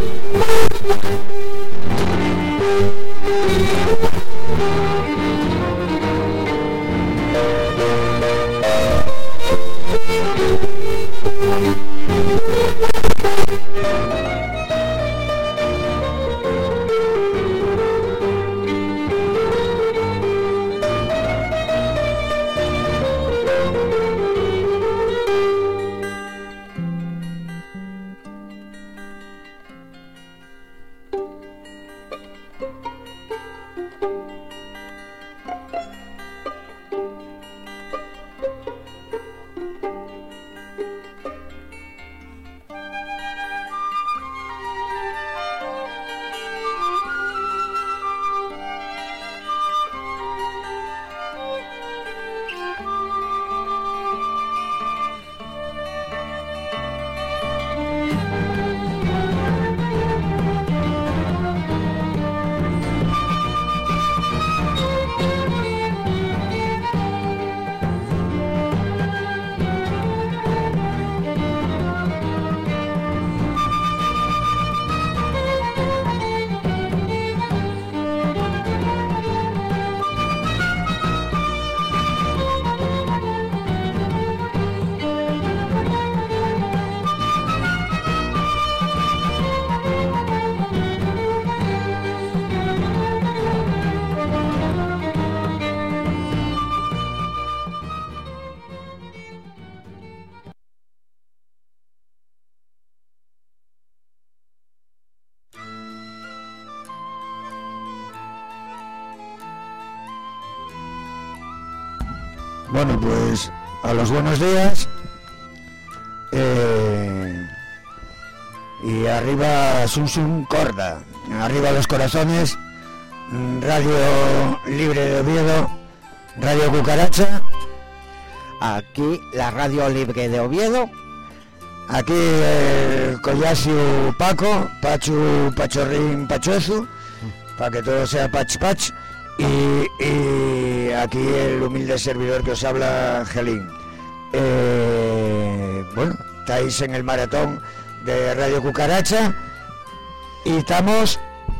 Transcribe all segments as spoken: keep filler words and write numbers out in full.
Bueno, pues a los buenos días eh, y arriba Sun Sun Corda, arriba los corazones, Radio Libre de Oviedo, Radio Cucaracha, aquí la Radio Libre de Oviedo, aquí el Collasiu Paco, Pachu Pachorrín Pachuezu, para que todo sea pach pach. Y, y aquí el humilde servidor que os habla, Angelín. Eh, bueno, estáis en el maratón de Radio Cucaracha y estamos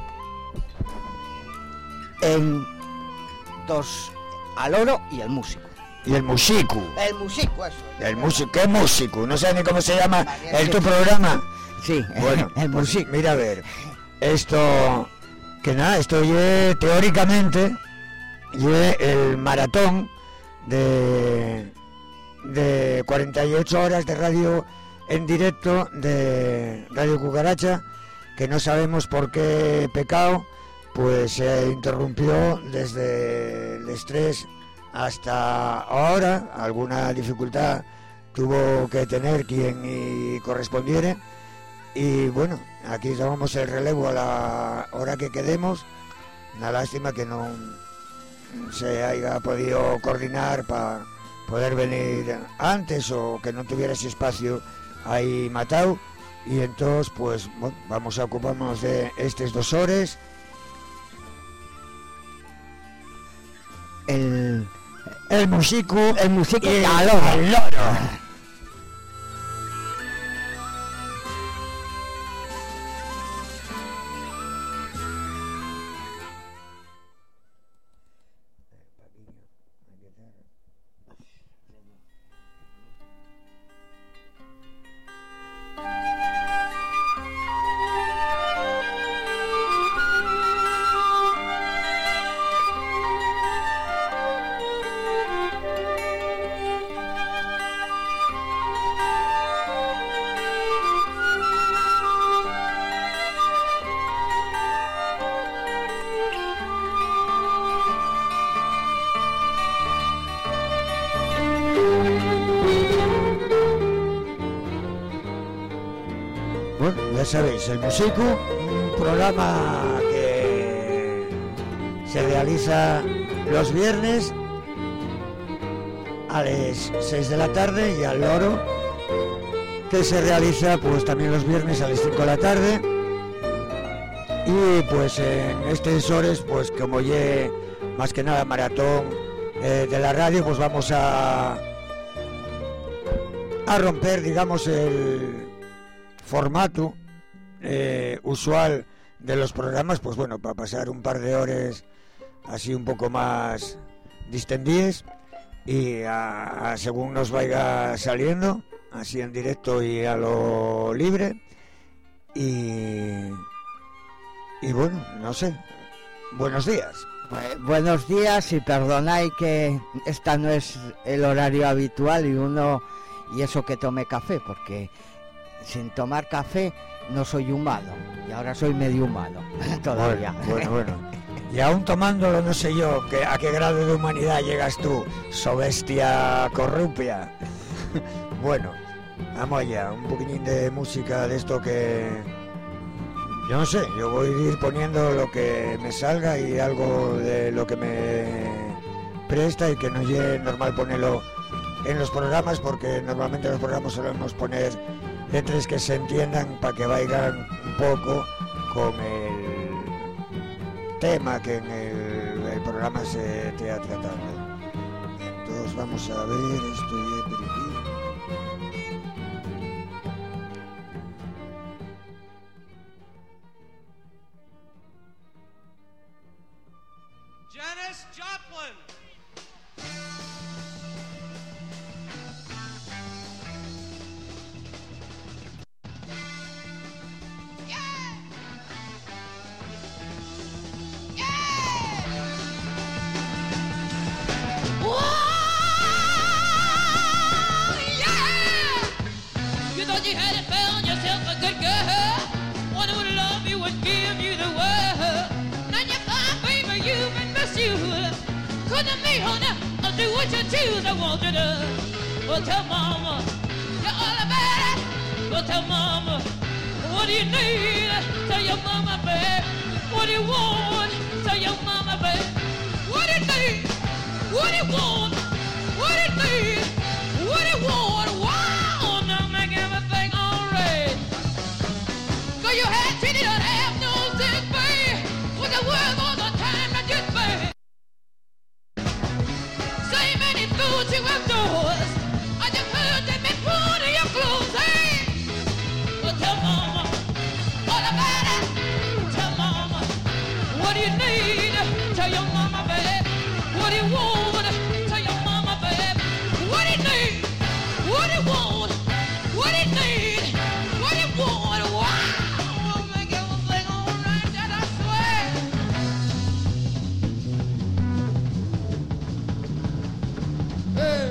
en dos al oro y el músico. Y el músico. El músico, eso. El músico, ¿qué músico? No sé ni cómo se llama el tu programa. Sí, bueno, el pues músico. Mira a ver, esto... Que nada, esto es teóricamente es el maratón de, de cuarenta y ocho horas de radio en directo de Radio Cucaracha, que no sabemos por qué pecado, pues se interrumpió desde el estrés hasta ahora. Alguna dificultad tuvo que tener quien y correspondiere. Y bueno, aquí tomamos el relevo a la hora que quedemos. Una lástima que no se haya podido coordinar para poder venir antes o que no tuviera ese espacio ahí matado. Y entonces, pues, bueno, vamos a ocuparnos de estas dos horas. El, el músico, el músico y el, al loro. al loro. Ya sabéis, el músico, un programa que se realiza los viernes a las seis de la tarde, y al loro, que se realiza pues también los viernes a las cinco de la tarde. Y pues en estas horas, pues como ya más que nada maratón eh, de la radio, pues vamos a a romper, digamos, el formato eh, usual de los programas, pues bueno, para pasar un par de horas así un poco más distendidas y a, a según nos vaya saliendo, así en directo y a lo libre. Y, y bueno, no sé, buenos días. Buenos días y perdonad que esta no es el horario habitual y uno y eso que tome café, porque sin tomar café no soy humano y ahora soy medio humano todavía. Bueno, bueno, bueno. Y aún tomándolo no sé yo que, a qué grado de humanidad llegas tú, so bestia corrupia. Bueno, vamos allá, un poquillín de música de esto que... Yo no sé, yo voy a ir poniendo lo que me salga y algo de lo que me presta y que no es normal ponerlo en los programas, porque normalmente en los programas solemos poner letras que se entiendan para que vayan un poco con el tema que en el, el programa se esté tratando. Entonces vamos a ver, estoy por aquí. Janis Joplin. You hadn't found yourself a good girl, one who would love you and give you the world. Now you find, baby, you've been misused. Couldn't be, honey, I'll do what you choose. I want you to, well, tell mama you're all about it. Well, tell mama what do you need. Tell your mama, babe, what do you want. Tell your mama, babe, what do you need. What do you want. What do you need. What do you want. Wow, now make everything alright. Cause you had treated her half no sense, babe. With the world all the time, not just babe. So many fools you outdoors. I just heard them been pulling your clothes, hey. Well, tell mama all about it. Tell mama what do you need. Tell your mama, babe, what do you want. Tell your mama, babe, what do you need. What do you want? What do you need? What do you want? Wow! Make everything all right, that I swear. Hey.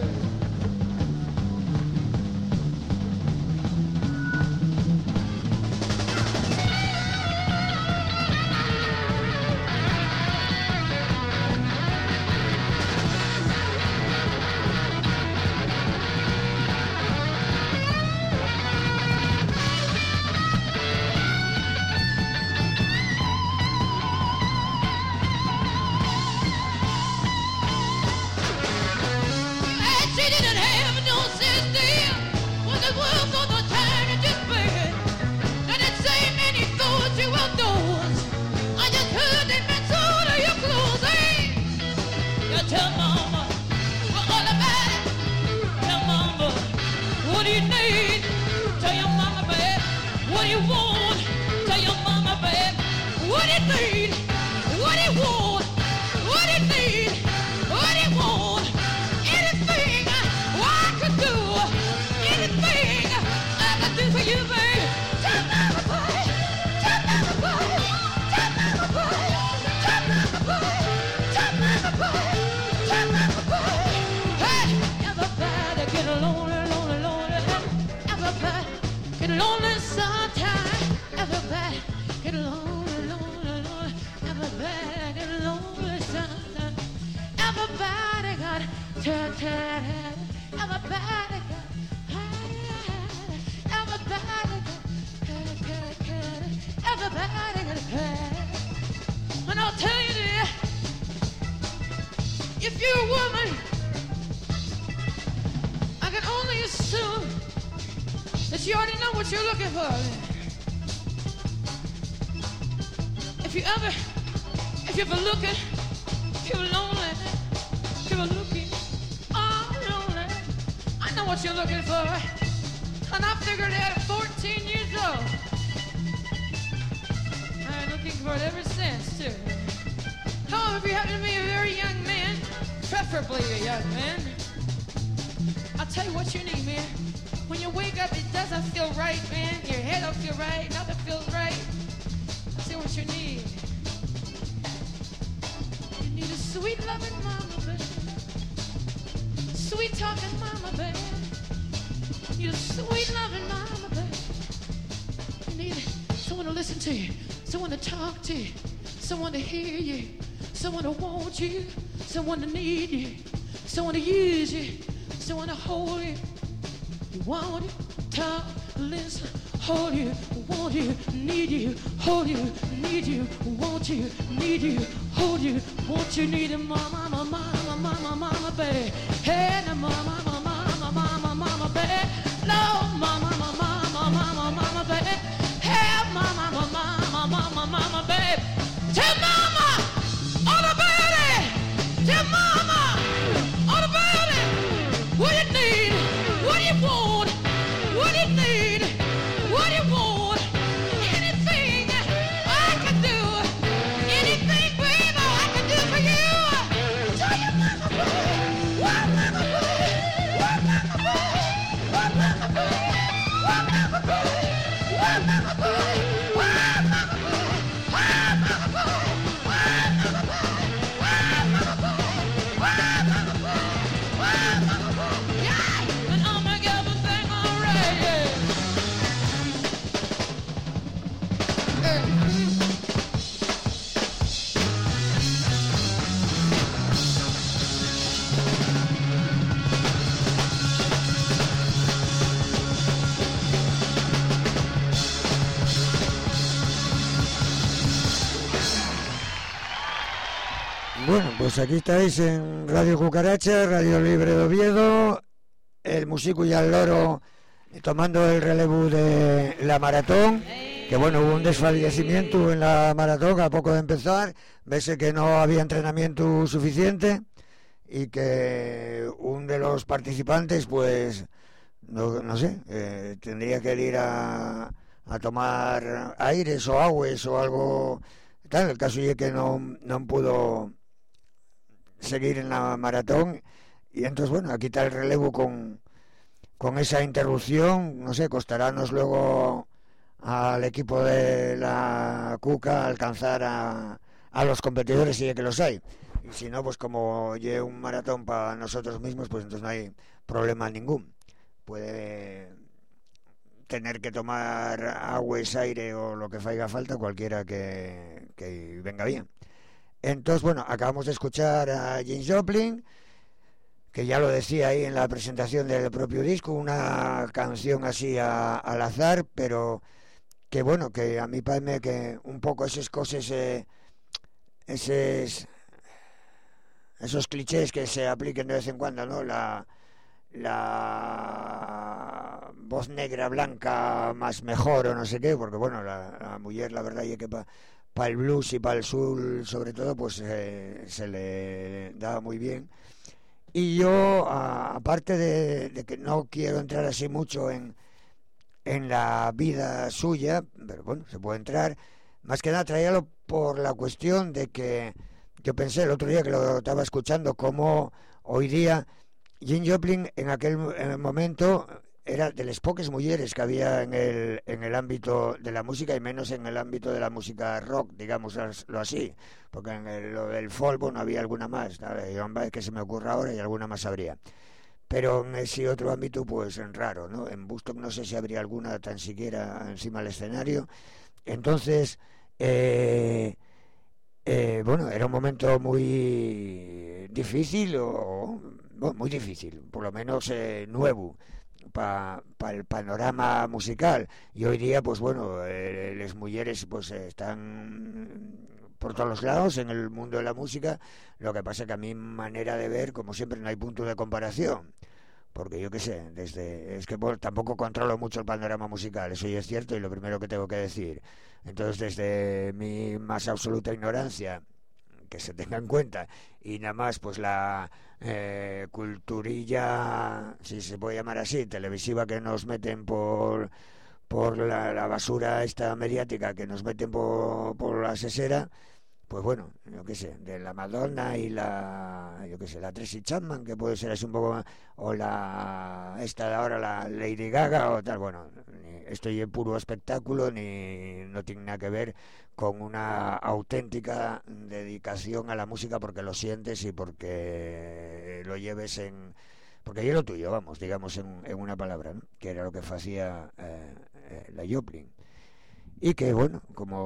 for it ever since, too. However, if you happen to be a very young man, preferably a young man, I'll tell you what you need, man. When you wake up, it doesn't feel right, man. Your head don't feel right, nothing feels right. I'll tell you what you need. You need a sweet loving mama, baby. Sweet talking mama, baby. You need a sweet loving mama, baby. You need someone to listen to you, someone to talk to you, someone to hear you, someone to want you, someone to need you, someone to use you, someone to hold you. You want you, talk, listen, hold you, want you, need you, hold you, need you, want you, need you, hold you, want you, need you, mama, mama, mama, mama, mama, baby. Hey, na mama, mama, mama, mama, mama, baby. No, mama, mama, mama, mama, mama, baby. Hey, mama, mama, mama, mama, mama, baby. Tell mama, all about it. Tell mama, all about it. What you need, what you want, what you need, what you want. Anything I can do, anything, baby, I can do for you. Tell your mama, baby, what mama, baby, what mama, baby, what mama, baby, what mama, baby, what mama, baby, what mama, baby, what mama, baby, what mama, baby, what mama, baby, what mama, baby, what mama, baby. Yeah, and I'll make everything alright, yeah. Bueno, pues aquí estáis en Radio Cucaracha, Radio Libre de Oviedo, el músico y el loro tomando el relevo de la maratón, que bueno, hubo un desfallecimiento en la maratón a poco de empezar, vese que no había entrenamiento suficiente y que un de los participantes, pues, no, no sé, eh, tendría que ir a, a tomar aires o aguas o algo tal. El caso es que no, no pudo seguir en la maratón y entonces bueno, aquí está el relevo con, con esa interrupción. No sé, costarános luego al equipo de la Cuca alcanzar a, a los competidores si es que los hay, y si no, pues como lleve un maratón para nosotros mismos, pues entonces no hay problema ningún. Puede tener que tomar agua, aire o lo que haga falta, cualquiera que, que venga bien. Entonces, bueno, acabamos de escuchar a Janis Joplin, que ya lo decía ahí en la presentación del propio disco, una canción así a, al azar, pero que bueno, que a mí parece que un poco esas cosas, eh, esos, esos clichés que se apliquen de vez en cuando, ¿no? La, la voz negra, blanca, más mejor o no sé qué, porque bueno, la, la mujer, la verdad es que para pa el blues y para el soul, sobre todo, pues eh, se le da muy bien. Y yo, a, aparte de, de que no quiero entrar así mucho en, en la vida suya, pero bueno, se puede entrar, más que nada traíalo por la cuestión de que yo pensé el otro día que lo estaba escuchando, como hoy día Janis Joplin en aquel en el momento era de las pocas mujeres que había en el, en el ámbito de la música, y menos en el ámbito de la música rock, digámoslo así, porque en el, lo del folk no había alguna más, ¿vale? Que se me ocurra ahora y alguna más habría, pero en ese otro ámbito pues en raro, ¿no? En Woodstock no sé si habría alguna tan siquiera encima del escenario. Entonces eh, eh, bueno, era un momento muy difícil, o bueno, muy difícil, por lo menos eh, nuevo para pa el panorama musical, y hoy día pues bueno, eh, las mujeres pues están por todos los lados en el mundo de la música. Lo que pasa que a mi manera de ver, como siempre, no hay punto de comparación, porque yo qué sé, desde es que bueno, tampoco controlo mucho el panorama musical, eso ya es cierto, y lo primero que tengo que decir. Entonces, desde mi más absoluta ignorancia, que se tenga en cuenta, y nada más pues la eh, culturilla, si se puede llamar así, televisiva, que nos meten por por la, la basura esta mediática que nos meten por, por la sesera, pues bueno, yo qué sé, de la Madonna y la, yo qué sé, la Tracy Chapman, que puede ser así un poco, o la, esta de ahora, la Lady Gaga o tal, bueno, esto es puro espectáculo, ni no tiene nada que ver con una auténtica dedicación a la música porque lo sientes y porque lo lleves en, porque yo lo tuyo, vamos, digamos en, en una palabra, ¿no? Que era lo que hacía eh, eh, la Joplin. Y que, bueno,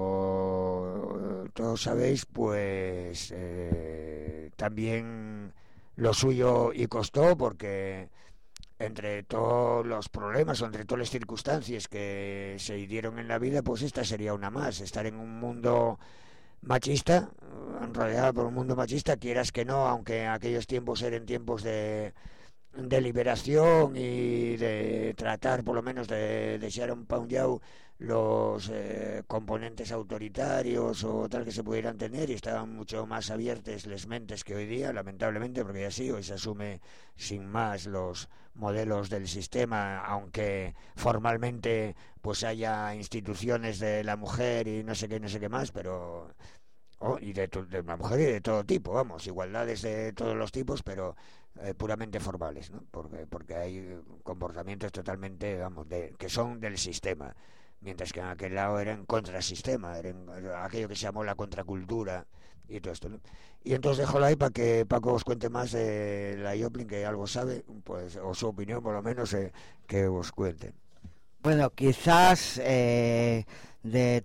como todos sabéis, pues eh, también lo suyo y costó, porque entre todos los problemas o entre todas las circunstancias que se dieron en la vida, pues esta sería una más, estar en un mundo machista, rodeado por un mundo machista, quieras que no, aunque aquellos tiempos eran tiempos de... de liberación y de tratar por lo menos de dejar un paullao los eh, componentes autoritarios o tal que se pudieran tener, y estaban mucho más abiertas las mentes que hoy día, lamentablemente, porque ya sí, hoy se asume sin más los modelos del sistema, aunque formalmente pues haya instituciones de la mujer y no sé qué, no sé qué más, pero... Oh, y de, de la mujer y de todo tipo, vamos, igualdades de todos los tipos, pero eh, puramente formales, ¿no? Porque, porque hay comportamientos totalmente, vamos, de, que son del sistema, mientras que en aquel lado eran contrasistema, eran aquello que se llamó la contracultura y todo esto, ¿no? Y entonces déjalo ahí para que Paco os cuente más de la Joplin, que algo sabe, pues, o su opinión por lo menos, eh, que os cuente. Bueno, quizás eh, de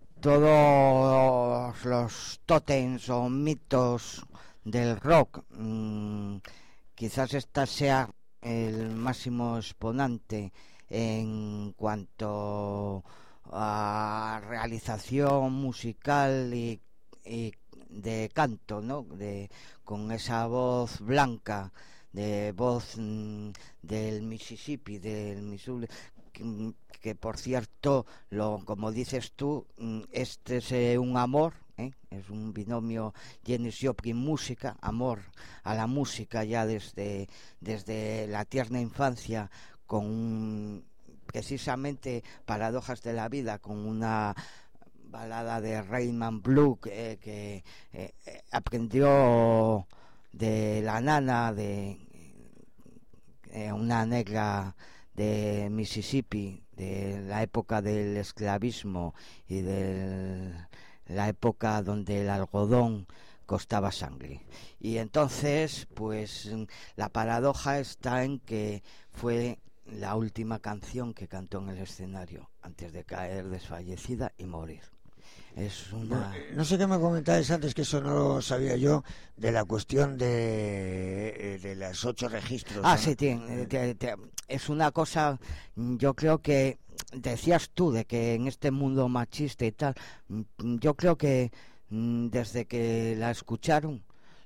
todos los tótems o mitos del rock, mmm, quizás esta sea el máximo exponente en cuanto a realización musical y, y de canto, ¿no? De, con esa voz blanca, de voz mmm, del Mississippi, del Missouri, que, que por cierto, lo, como dices tú, este es eh, un amor, ¿eh? Es un binomio Janis Joplin música, amor a la música ya desde, desde la tierna infancia, con un, precisamente Paradojas de la vida, con una balada de Rhythm Blues eh, que eh, aprendió de la nana de eh, una negra de Mississippi, de la época del esclavismo y de la época donde el algodón costaba sangre. Y entonces, pues la paradoja está en que fue la última canción que cantó en el escenario antes de caer desfallecida y morir. Es una... No sé qué me comentabas antes, que eso no lo sabía yo, de la cuestión de, de los ocho registros. Ah, ¿no? sí, tiene, te, te, es una cosa, yo creo que, decías tú, de que en este mundo machista y tal, yo creo que desde que la escucharon,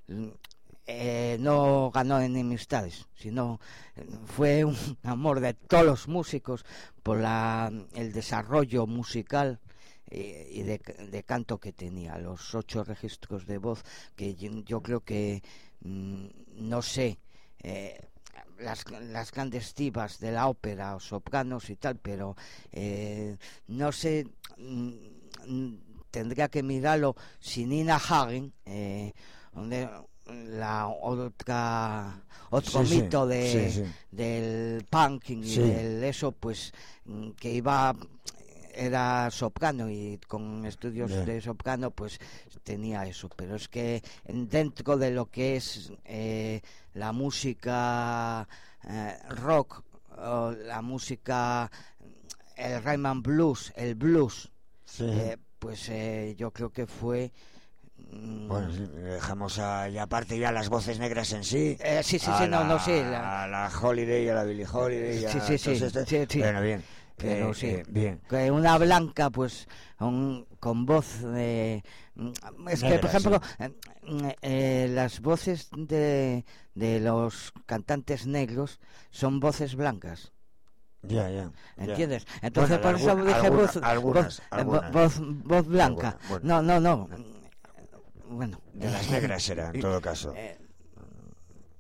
eh, no ganó enemistades, sino fue un amor de todos los músicos por la, el desarrollo musical y de, de canto que tenía, los ocho registros de voz, que yo, yo creo que mmm, no sé, eh, las, las grandes divas de la ópera o sopranos y tal, pero eh, no sé, mmm, tendría que mirarlo. Si Nina Hagen, eh, donde la otra otro sí, mito sí, de, sí, sí. del punking y sí. del eso, pues que iba, era soprano y con estudios yeah. de soprano, pues tenía eso. Pero es que dentro de lo que es eh, la música eh, rock, o la música, el rhythm and blues, el blues, sí. eh, pues eh, yo creo que fue... Bueno, sí, dejamos a, y aparte ya las voces negras en sí. Eh, sí, sí, sí, la, no, no, sí. La... A la Holiday, a la Billie Holiday. Sí, sí, sí, este, sí, sí. Bueno, bien. Pero eh, sí, eh, bien. Que una blanca, pues, un, con voz de... Es negra, que, por ejemplo, sí. eh, eh, las voces de, de los cantantes negros son voces blancas. Ya, ya. ¿Entiendes? Entonces, bueno, por eso alguna, dije alguna, voz, algunas, voz, algunas. voz, voz blanca. Alguna, bueno. No, no, no. Bueno. De las negras era, en todo caso. Eh,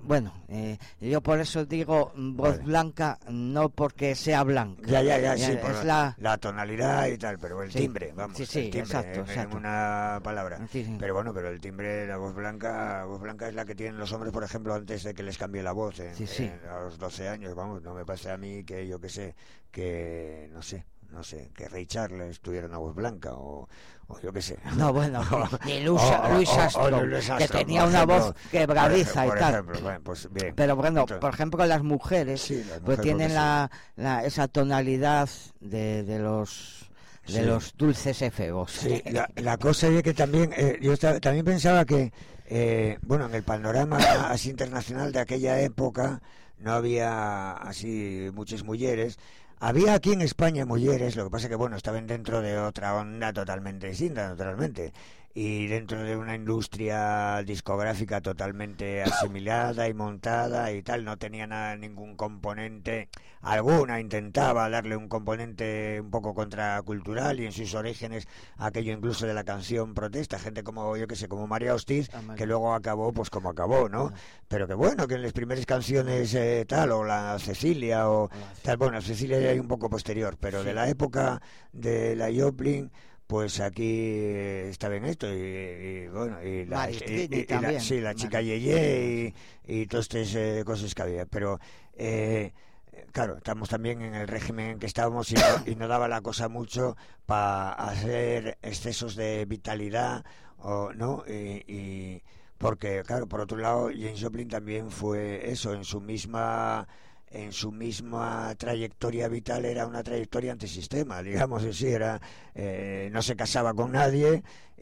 bueno, eh, yo por eso digo voz Vale. blanca, no porque sea blanca. Ya, ya, ya, Ya, sí, es por la- la tonalidad y tal, pero el Sí, timbre, vamos, sí, sí, el timbre, exacto, en, en exacto. una palabra. Sí, sí. Pero bueno, pero el timbre, la voz blanca, la voz blanca es la que tienen los hombres, por ejemplo, antes de que les cambie la voz, en, Sí, sí. en- a los doce años, vamos, no me pasa a mí que yo que sé, que no sé, no sé, que Ray Charles tuviera una voz blanca o, o yo que sé. No, bueno, ni Luis, O- o- Luis o- o Armstrong, Luis que Armstrong, tenía por una ejemplo, voz quebradiza por, y tal. ejemplo, bueno, pues bien. Pero bueno, Entonces, por ejemplo, las mujeres, sí, las pues mujeres, tienen porque la, la- esa tonalidad de, de los de Sí. los dulces efebos. Sí, la, la cosa es que también, eh, yo esta- también pensaba que, eh, bueno, en el panorama así internacional de aquella época no había así muchas mujeres. Había aquí en España mujeres, lo que pasa que, bueno, estaban dentro de otra onda totalmente distinta, naturalmente, y dentro de una industria discográfica totalmente asimilada y montada y tal, no tenía nada, ningún componente, alguna intentaba darle un componente un poco contracultural y en sus orígenes aquello incluso de la canción protesta, gente como, yo que sé, como María Hostiz, Ah, María. que luego acabó pues como acabó, ¿no? Pero que bueno, que en las primeras canciones eh, tal, o la Cecilia, o tal, bueno, Cecilia ya hay un poco posterior, pero de la época de la Joplin, pues aquí eh, estaba en esto, y, y, bueno, y la, Mari y- Trini y- y la- también. sí, la chica Mari. Yeye y, y todas estas eh, cosas que había, pero eh, claro, estamos también en el régimen en que estábamos y no, y no daba la cosa mucho para hacer excesos de vitalidad, o no, y, y porque claro, por otro lado, Janis Joplin también fue eso, en su misma en su misma trayectoria vital era una trayectoria antisistema, digamos así, era eh, no se casaba con nadie,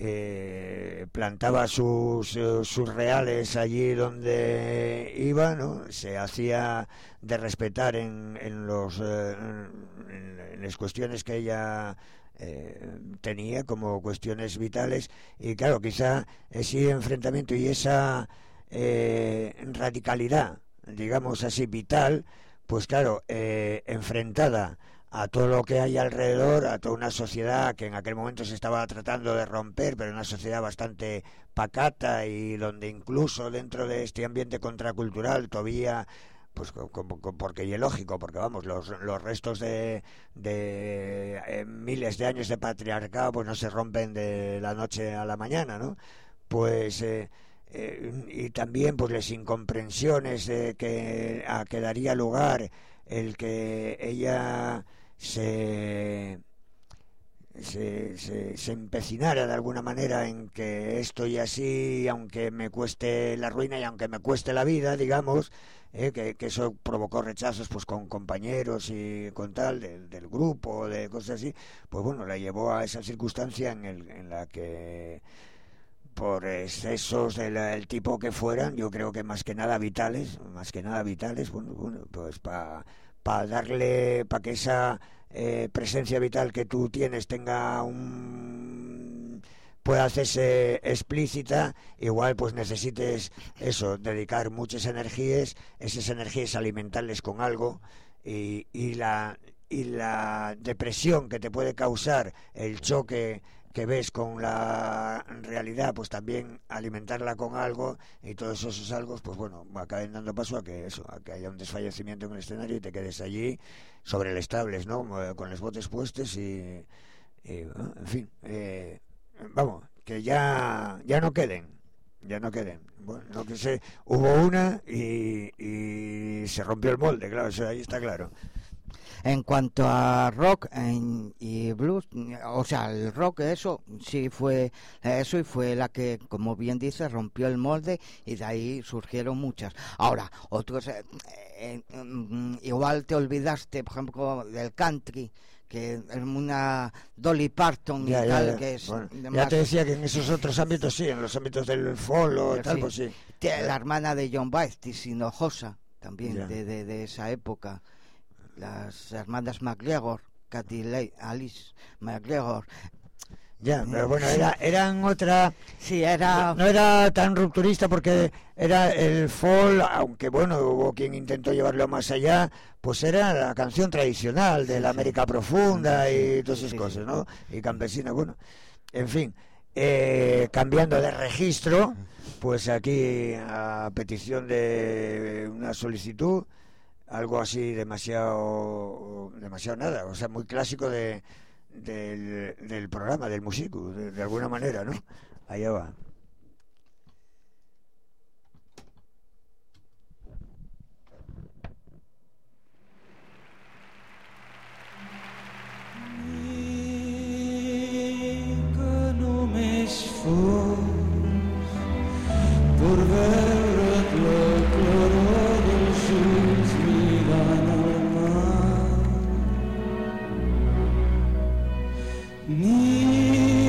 eh, plantaba sus, eh, sus reales allí donde iba, ¿no? Se hacía de respetar en, en los eh, en, en las cuestiones que ella eh, tenía como cuestiones vitales, y claro, quizá ese enfrentamiento y esa eh, radicalidad, digamos así, vital, pues claro, eh, enfrentada a todo lo que hay alrededor, a toda una sociedad que en aquel momento se estaba tratando de romper, pero una sociedad bastante pacata, y donde incluso dentro de este ambiente contracultural todavía, pues co- co- co- porque y es lógico, porque vamos, los, los restos de, de eh, miles de años de patriarcado pues no se rompen de la noche a la mañana, ¿no? Pues eh, eh, y también pues las incomprensiones eh, que a que daría lugar el que ella se se, se, se empecinara de alguna manera en que esto y así, aunque me cueste la ruina y aunque me cueste la vida, digamos, eh, que, que eso provocó rechazos pues con compañeros y con tal del, del grupo, de cosas así, pues bueno, la llevó a esa circunstancia en, el, en la que por excesos del el tipo que fueran, yo creo que más que nada vitales, más que nada vitales, bueno, bueno pues para pa darle, para que esa eh, presencia vital que tú tienes tenga un pueda hacerse explícita, igual pues necesites eso, dedicar muchas energías, esas energías alimentarles con algo, y, y la y la depresión que te puede causar el choque que ves con la realidad, pues también alimentarla con algo, y todos esos algo, pues bueno, acaben dando paso a que eso, a que haya un desfallecimiento en el escenario y te quedes allí sobre el estables, ¿no? Con los botes puestos y, y en fin, eh, vamos, que ya ya no queden, ya no queden. Bueno, no que sé, hubo una y, y se rompió el molde, claro, eso ahí está claro. En cuanto a rock en, y blues, o sea, el rock, eso sí fue eso, y fue la que, como bien dice, rompió el molde, y de ahí surgieron muchas. Ahora, otros, eh, eh, mm, igual te olvidaste, por ejemplo, del country, que es una Dolly Parton Ya, y ya, tal, ya. que es Bueno, de ya más- te decía que en esos otros ámbitos sí, en los ámbitos del follo y tal, sí. pues sí. la hermana de John Baez, Hinojosa, también Ya. de, de, de esa época. Las hermanas MacGregor, Katy Leigh, Alice MacGregor. Ya, pero bueno, era, eran otra... Sí, era... No era tan rupturista porque era el folk, aunque bueno, hubo quien intentó llevarlo más allá, pues era la canción tradicional de la América profunda y todas esas sí, cosas, sí. ¿no? Y campesina, bueno, en fin, eh, cambiando de registro, pues aquí, a petición de una solicitud, algo así demasiado, demasiado nada, o sea, muy clásico de, del, del programa, del músico, de, de alguna manera, ¿no? Allá va. Per veure't la claror dels ulls mirant el mar. Ni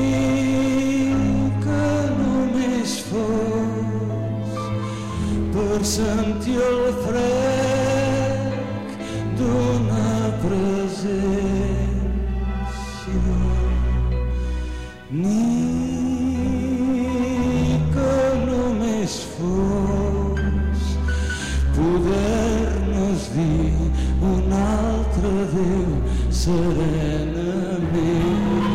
que només fos per sentir el frec d'una presència. Ni fos poder-nos dir un altre Déu serenament.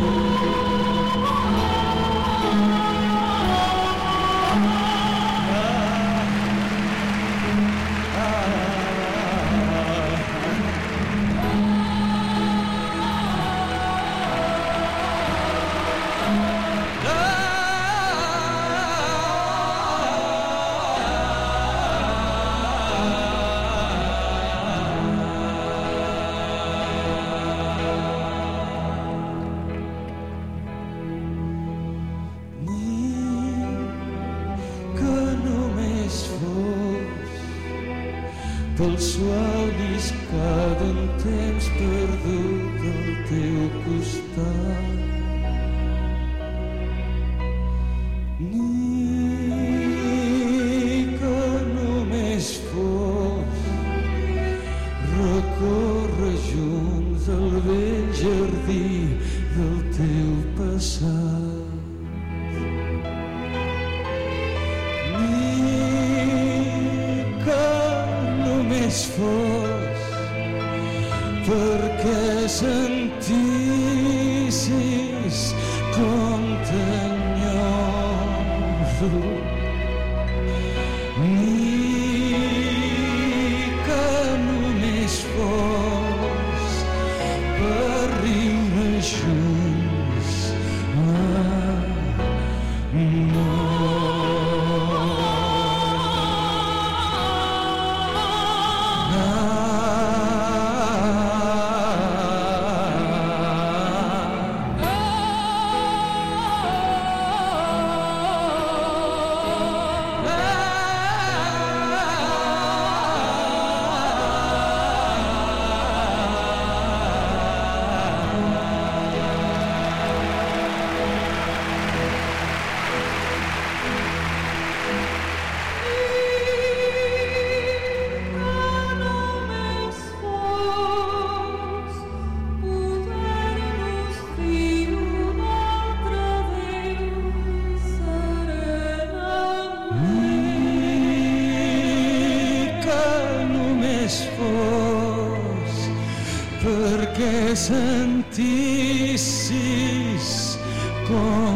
Pel suau lliscar d'un temps perdut al teu costat. Ni que només fos recórrer junts el vell jardí del teu passat. Fos perquè sentissis com t'enyoro. Ni que només fos per riure junts. Sentissis com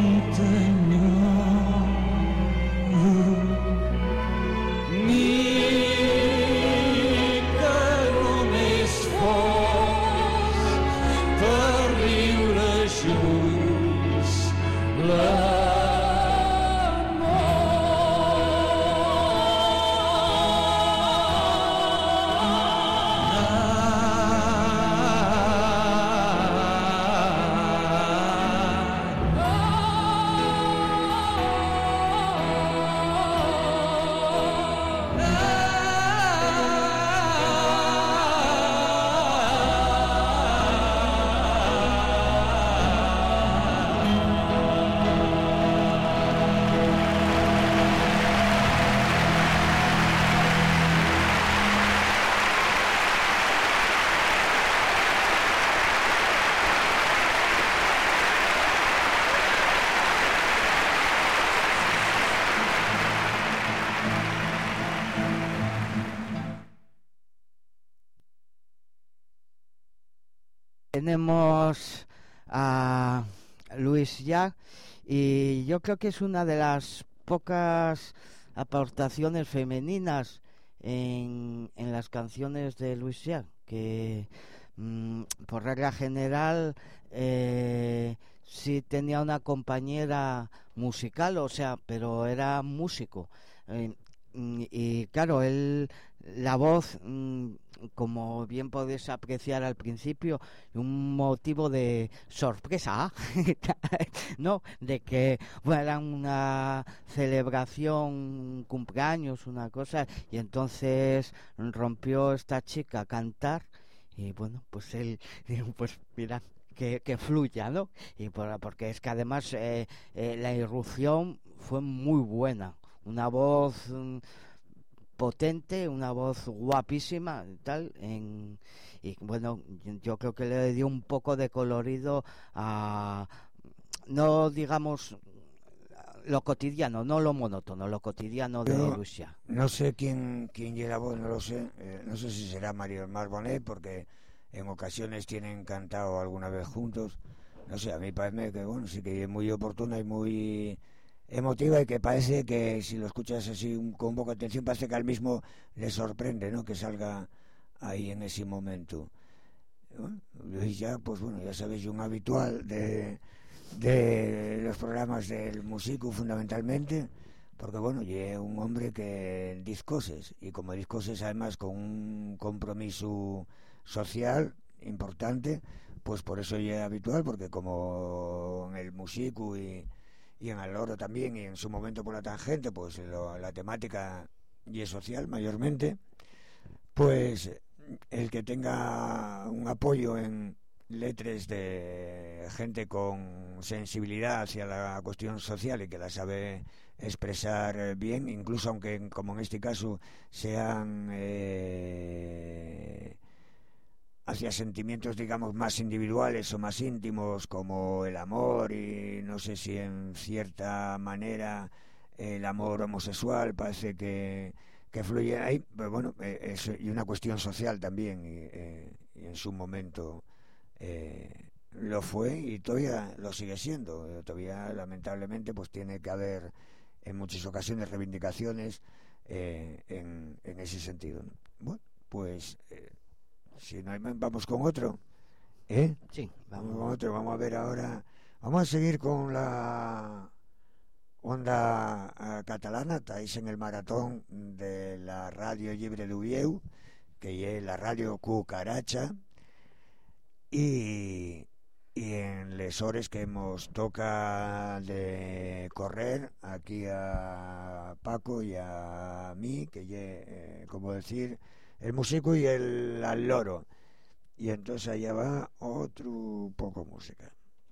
t'enyoro. Ni que només fos per riure junts Tenemos a Luis Llach y yo creo que es una de las pocas aportaciones femeninas en, en las canciones de Luis Llach, que mm, por regla general eh, sí tenía una compañera musical, o sea, pero era músico. Eh, y claro, él, la voz, mm, como bien podéis apreciar al principio, un motivo de sorpresa, ¿no? De que fuera una celebración, un cumpleaños, una cosa, y entonces rompió esta chica a cantar, y bueno, pues él, pues mira, que, que fluya, ¿no? Y por, porque es que además eh, eh, la irrupción fue muy buena, una voz mm, potente, una voz guapísima y tal, en, y bueno, yo creo que le dio un poco de colorido a, no digamos lo cotidiano, no lo monótono, lo cotidiano de Yo Luis Llach. no sé quién quién lleva la voz, no lo sé, eh, no sé si será Mario del Mar Bonet, porque en ocasiones tienen cantado alguna vez juntos, no sé, a mí parece que bueno, sí que es muy oportuna y muy emotiva, y que parece que si lo escuchas así un, con poca atención, parece que al mismo le sorprende, ¿no?, que salga ahí en ese momento. Bueno, Luis Llach, pues bueno, ya sabéis, un habitual de, de los programas del Musicu fundamentalmente, porque bueno, es un hombre que discoses, y como discoses además con un compromiso social importante, pues por eso ya es habitual, porque como en el Musicu y y en el Loro también, y en su momento por la Tangente, pues lo, la temática y es social mayormente, pues el que tenga un apoyo en letras de gente con sensibilidad hacia la cuestión social y que la sabe expresar bien, incluso aunque como en este caso sean eh, hacia sentimientos, digamos, más individuales o más íntimos, como el amor, y no sé si en cierta manera el amor homosexual parece que, que fluye ahí, pero bueno, eh, es, y una cuestión social también, y, eh, y en su momento eh, lo fue y todavía lo sigue siendo. Eh, todavía lamentablemente pues tiene que haber en muchas ocasiones reivindicaciones eh, en, en ese sentido. Bueno, pues... Eh, si no hay, vamos con otro, ¿eh? Sí, vamos con otro. Vamos a ver ahora. Vamos a seguir con la onda uh, catalana. Estáis en el maratón de la Radio Llibre d'Uvieu, que es la Radio Cucaracha, y, y en les hores que nos toca de correr aquí a Paco y a mí, que ye, eh, como decir, el Musicu y el al Loro, y entonces allá va otro poco música.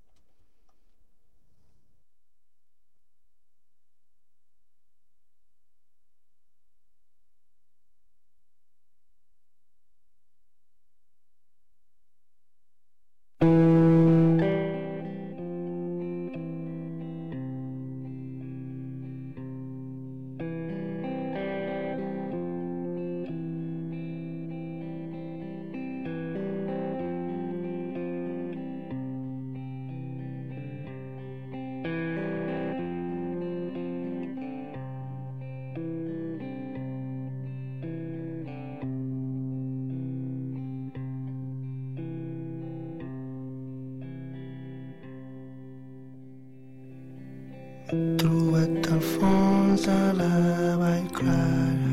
Trobat al fons de la vall clara,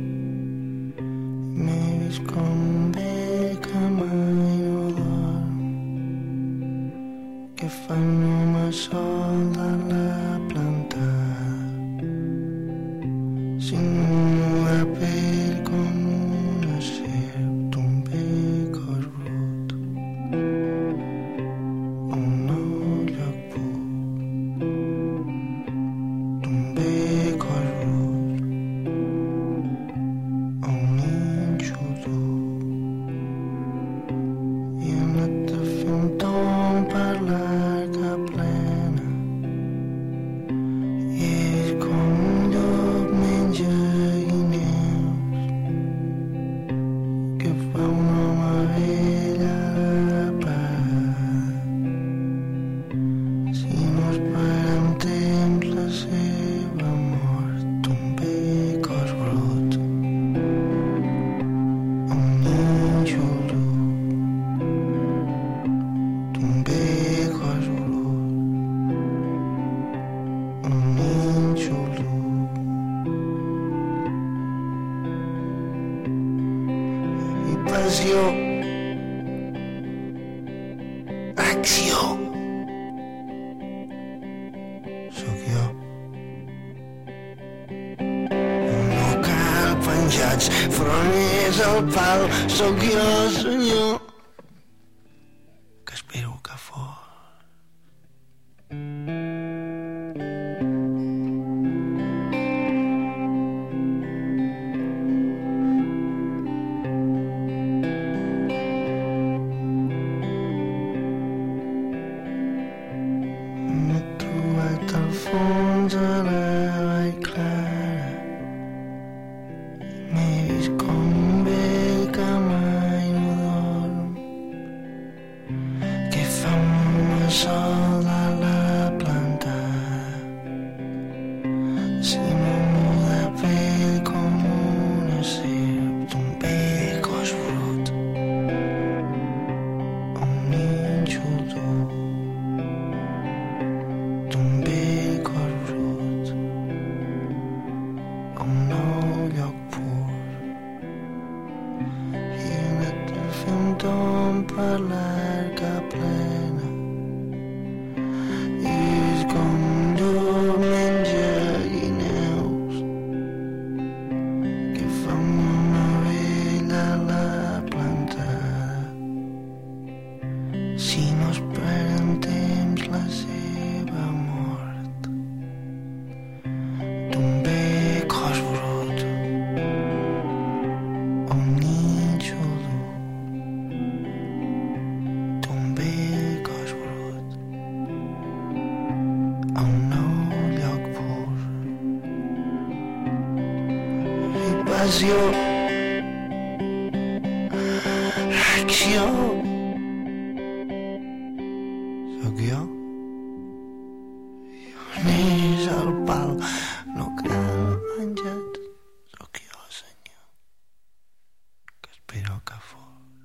m'he vist com ve que mai no dorm, que fa un home sol de la plantada, sin una pell com una serp d'un bec brut, un ull pur. Dur passió, acció. Sóc jo. No cal penjats, froners al pal, sóc jo, senyor, que espero que fos. Passió, acció. Sóc jo. Froners al pal, no cal penjats. Sóc jo, senyor, que espero que fos.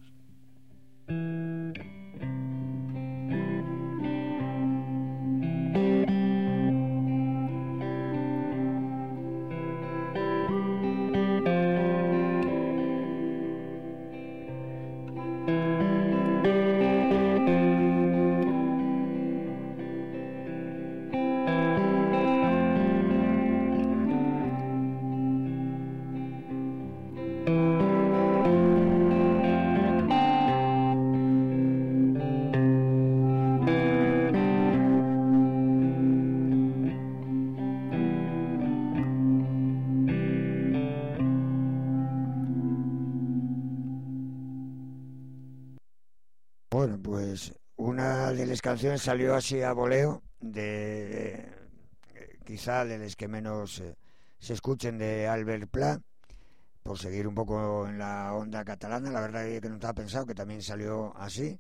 Bueno, pues una de las canciones salió así a voleo, de eh, quizá de las que menos eh, se escuchen, de Albert Pla, por seguir un poco en la onda catalana. La verdad es que no estaba pensado que también salió así.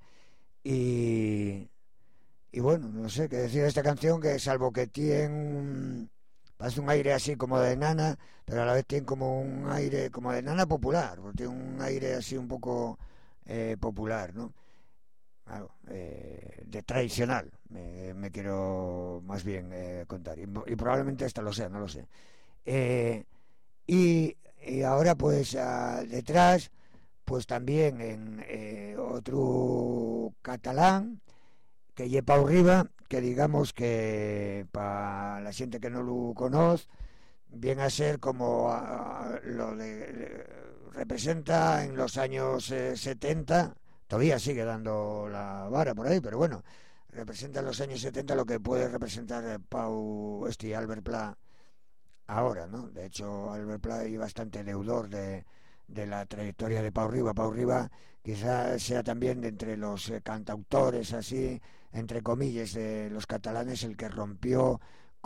Y, y bueno, no sé qué decir de esta canción, que salvo que tiene un, parece un aire así como de nana, pero a la vez tiene como un aire como de nana popular, porque tiene un aire así un poco eh, popular, ¿no? Claro, eh, de tradicional, me, me quiero más bien eh, contar, y, y probablemente hasta lo sea, no lo sé. Eh, y, y ahora pues a, detrás, pues también en eh, otro catalán, que lle Pau Riba, que digamos que para la gente que no lo conoce, viene a ser como a, lo de, representa en los años eh, setenta. Todavía sigue dando la vara por ahí, pero bueno, representa en los años setenta lo que puede representar Pau este y Albert Pla ahora, ¿no? De hecho, Albert Pla es bastante deudor de, de la trayectoria de Pau Riba. Pau Riba quizás sea también de entre los eh, cantautores, así, entre comillas, de los catalanes, el que rompió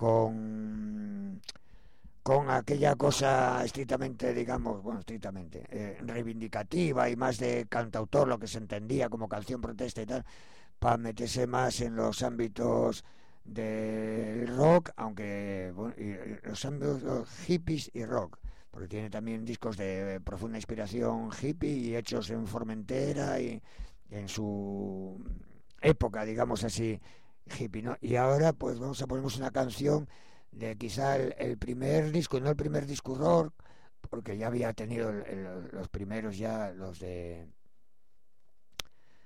con... con aquella cosa estrictamente, digamos, bueno, estrictamente eh, reivindicativa y más de cantautor, lo que se entendía como canción protesta y tal, para meterse más en los ámbitos del rock, aunque bueno, y los ámbitos hippies y rock, porque tiene también discos de profunda inspiración hippie y hechos en Formentera y, y en su época, digamos así, hippie, ¿no? Y ahora pues vamos a ponernos una canción de quizá el, el primer disco, no el primer disco rock, porque ya había tenido el, el, los primeros ya, los de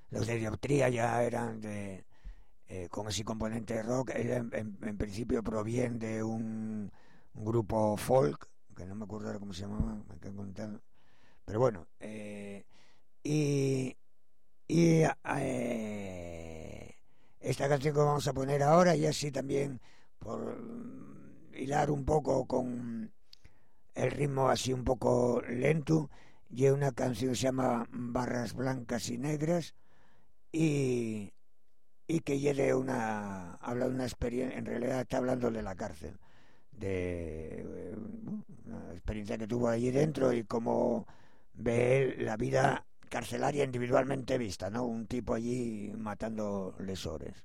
los de Dioptría ya eran de, eh, con ese componente de rock. Ella en, en, en principio proviene de un, un grupo folk, que no me acuerdo ahora cómo se llamaba, me quedo con tal. Pero bueno, eh, y, y eh, esta canción que vamos a poner ahora, y así también por hilar un poco con el ritmo así un poco lento, y una canción que se llama Barras Blancas y Negras, y, y que lleve una, habla de una experiencia, en realidad está hablando de la cárcel, de una experiencia que tuvo allí dentro y cómo ve la vida carcelaria individualmente vista, ¿no? Un tipo allí matando lesores.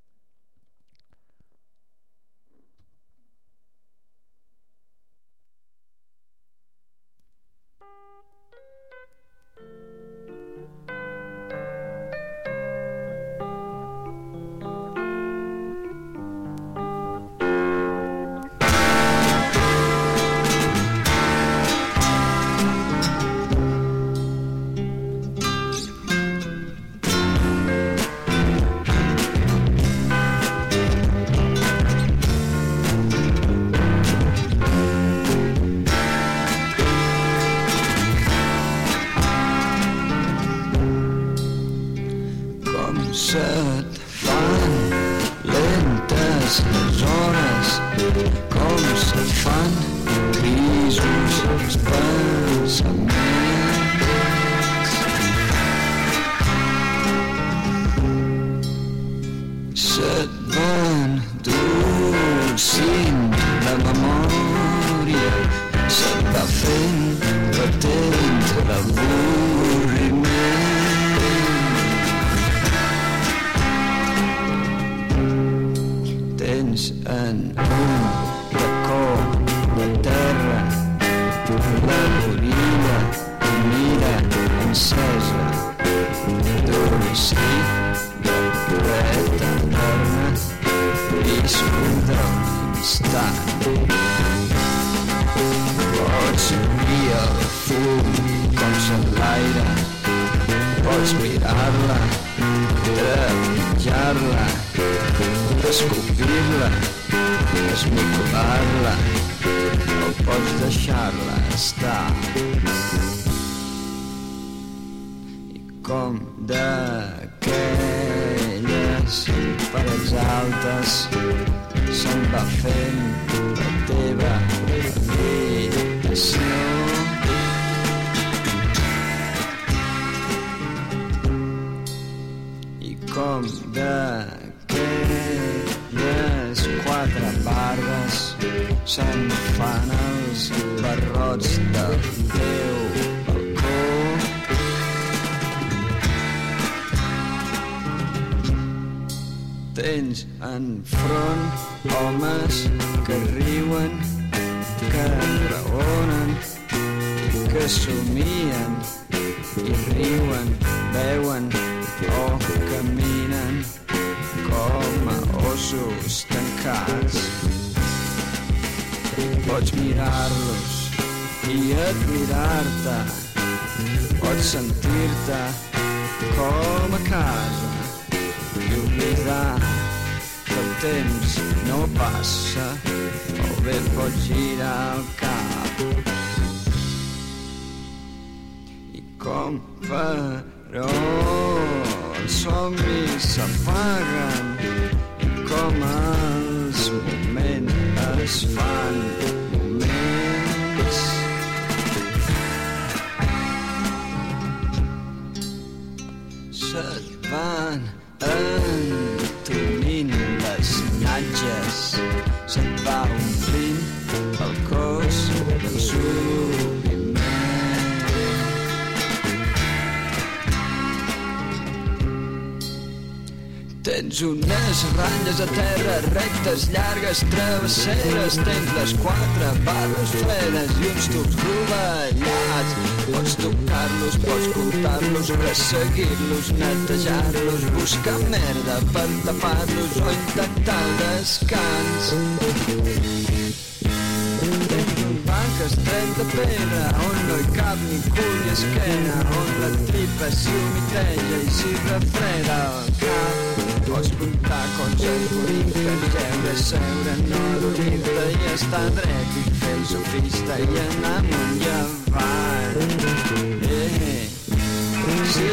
Tens unes ratlles a terra, rectes, llargues, travesseres. Tens les quatre barres fredes i uns tubs rovellats. Pots tocar-los, pots comptar-los, resseguir-los, netejar-los, buscar merda per tapar-los o intentar el descans. Tens un banc és tren de pedra on no hi cap ni cul ni esquena, on la tripa s'hi humiteja i s'hi refreda el cap. Pots comptar cons algoritmes, jeure, seure, no adorir-te i estar dret i fer el sofista i anar amunt i avall. Eh, sí.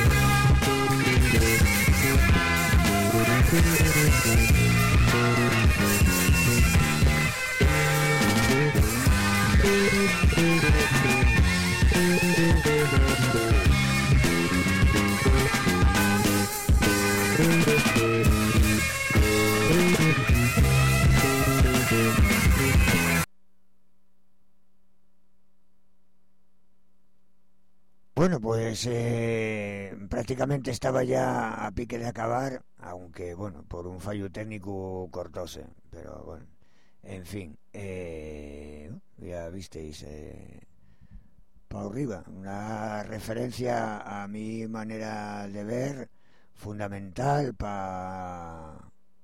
Bueno, pues eh, prácticamente estaba ya a pique de acabar, aunque bueno, por un fallo técnico cortóse, pero bueno, en fin, eh, ya visteis, eh, Pau Riba, una referencia a mi manera de ver, fundamental para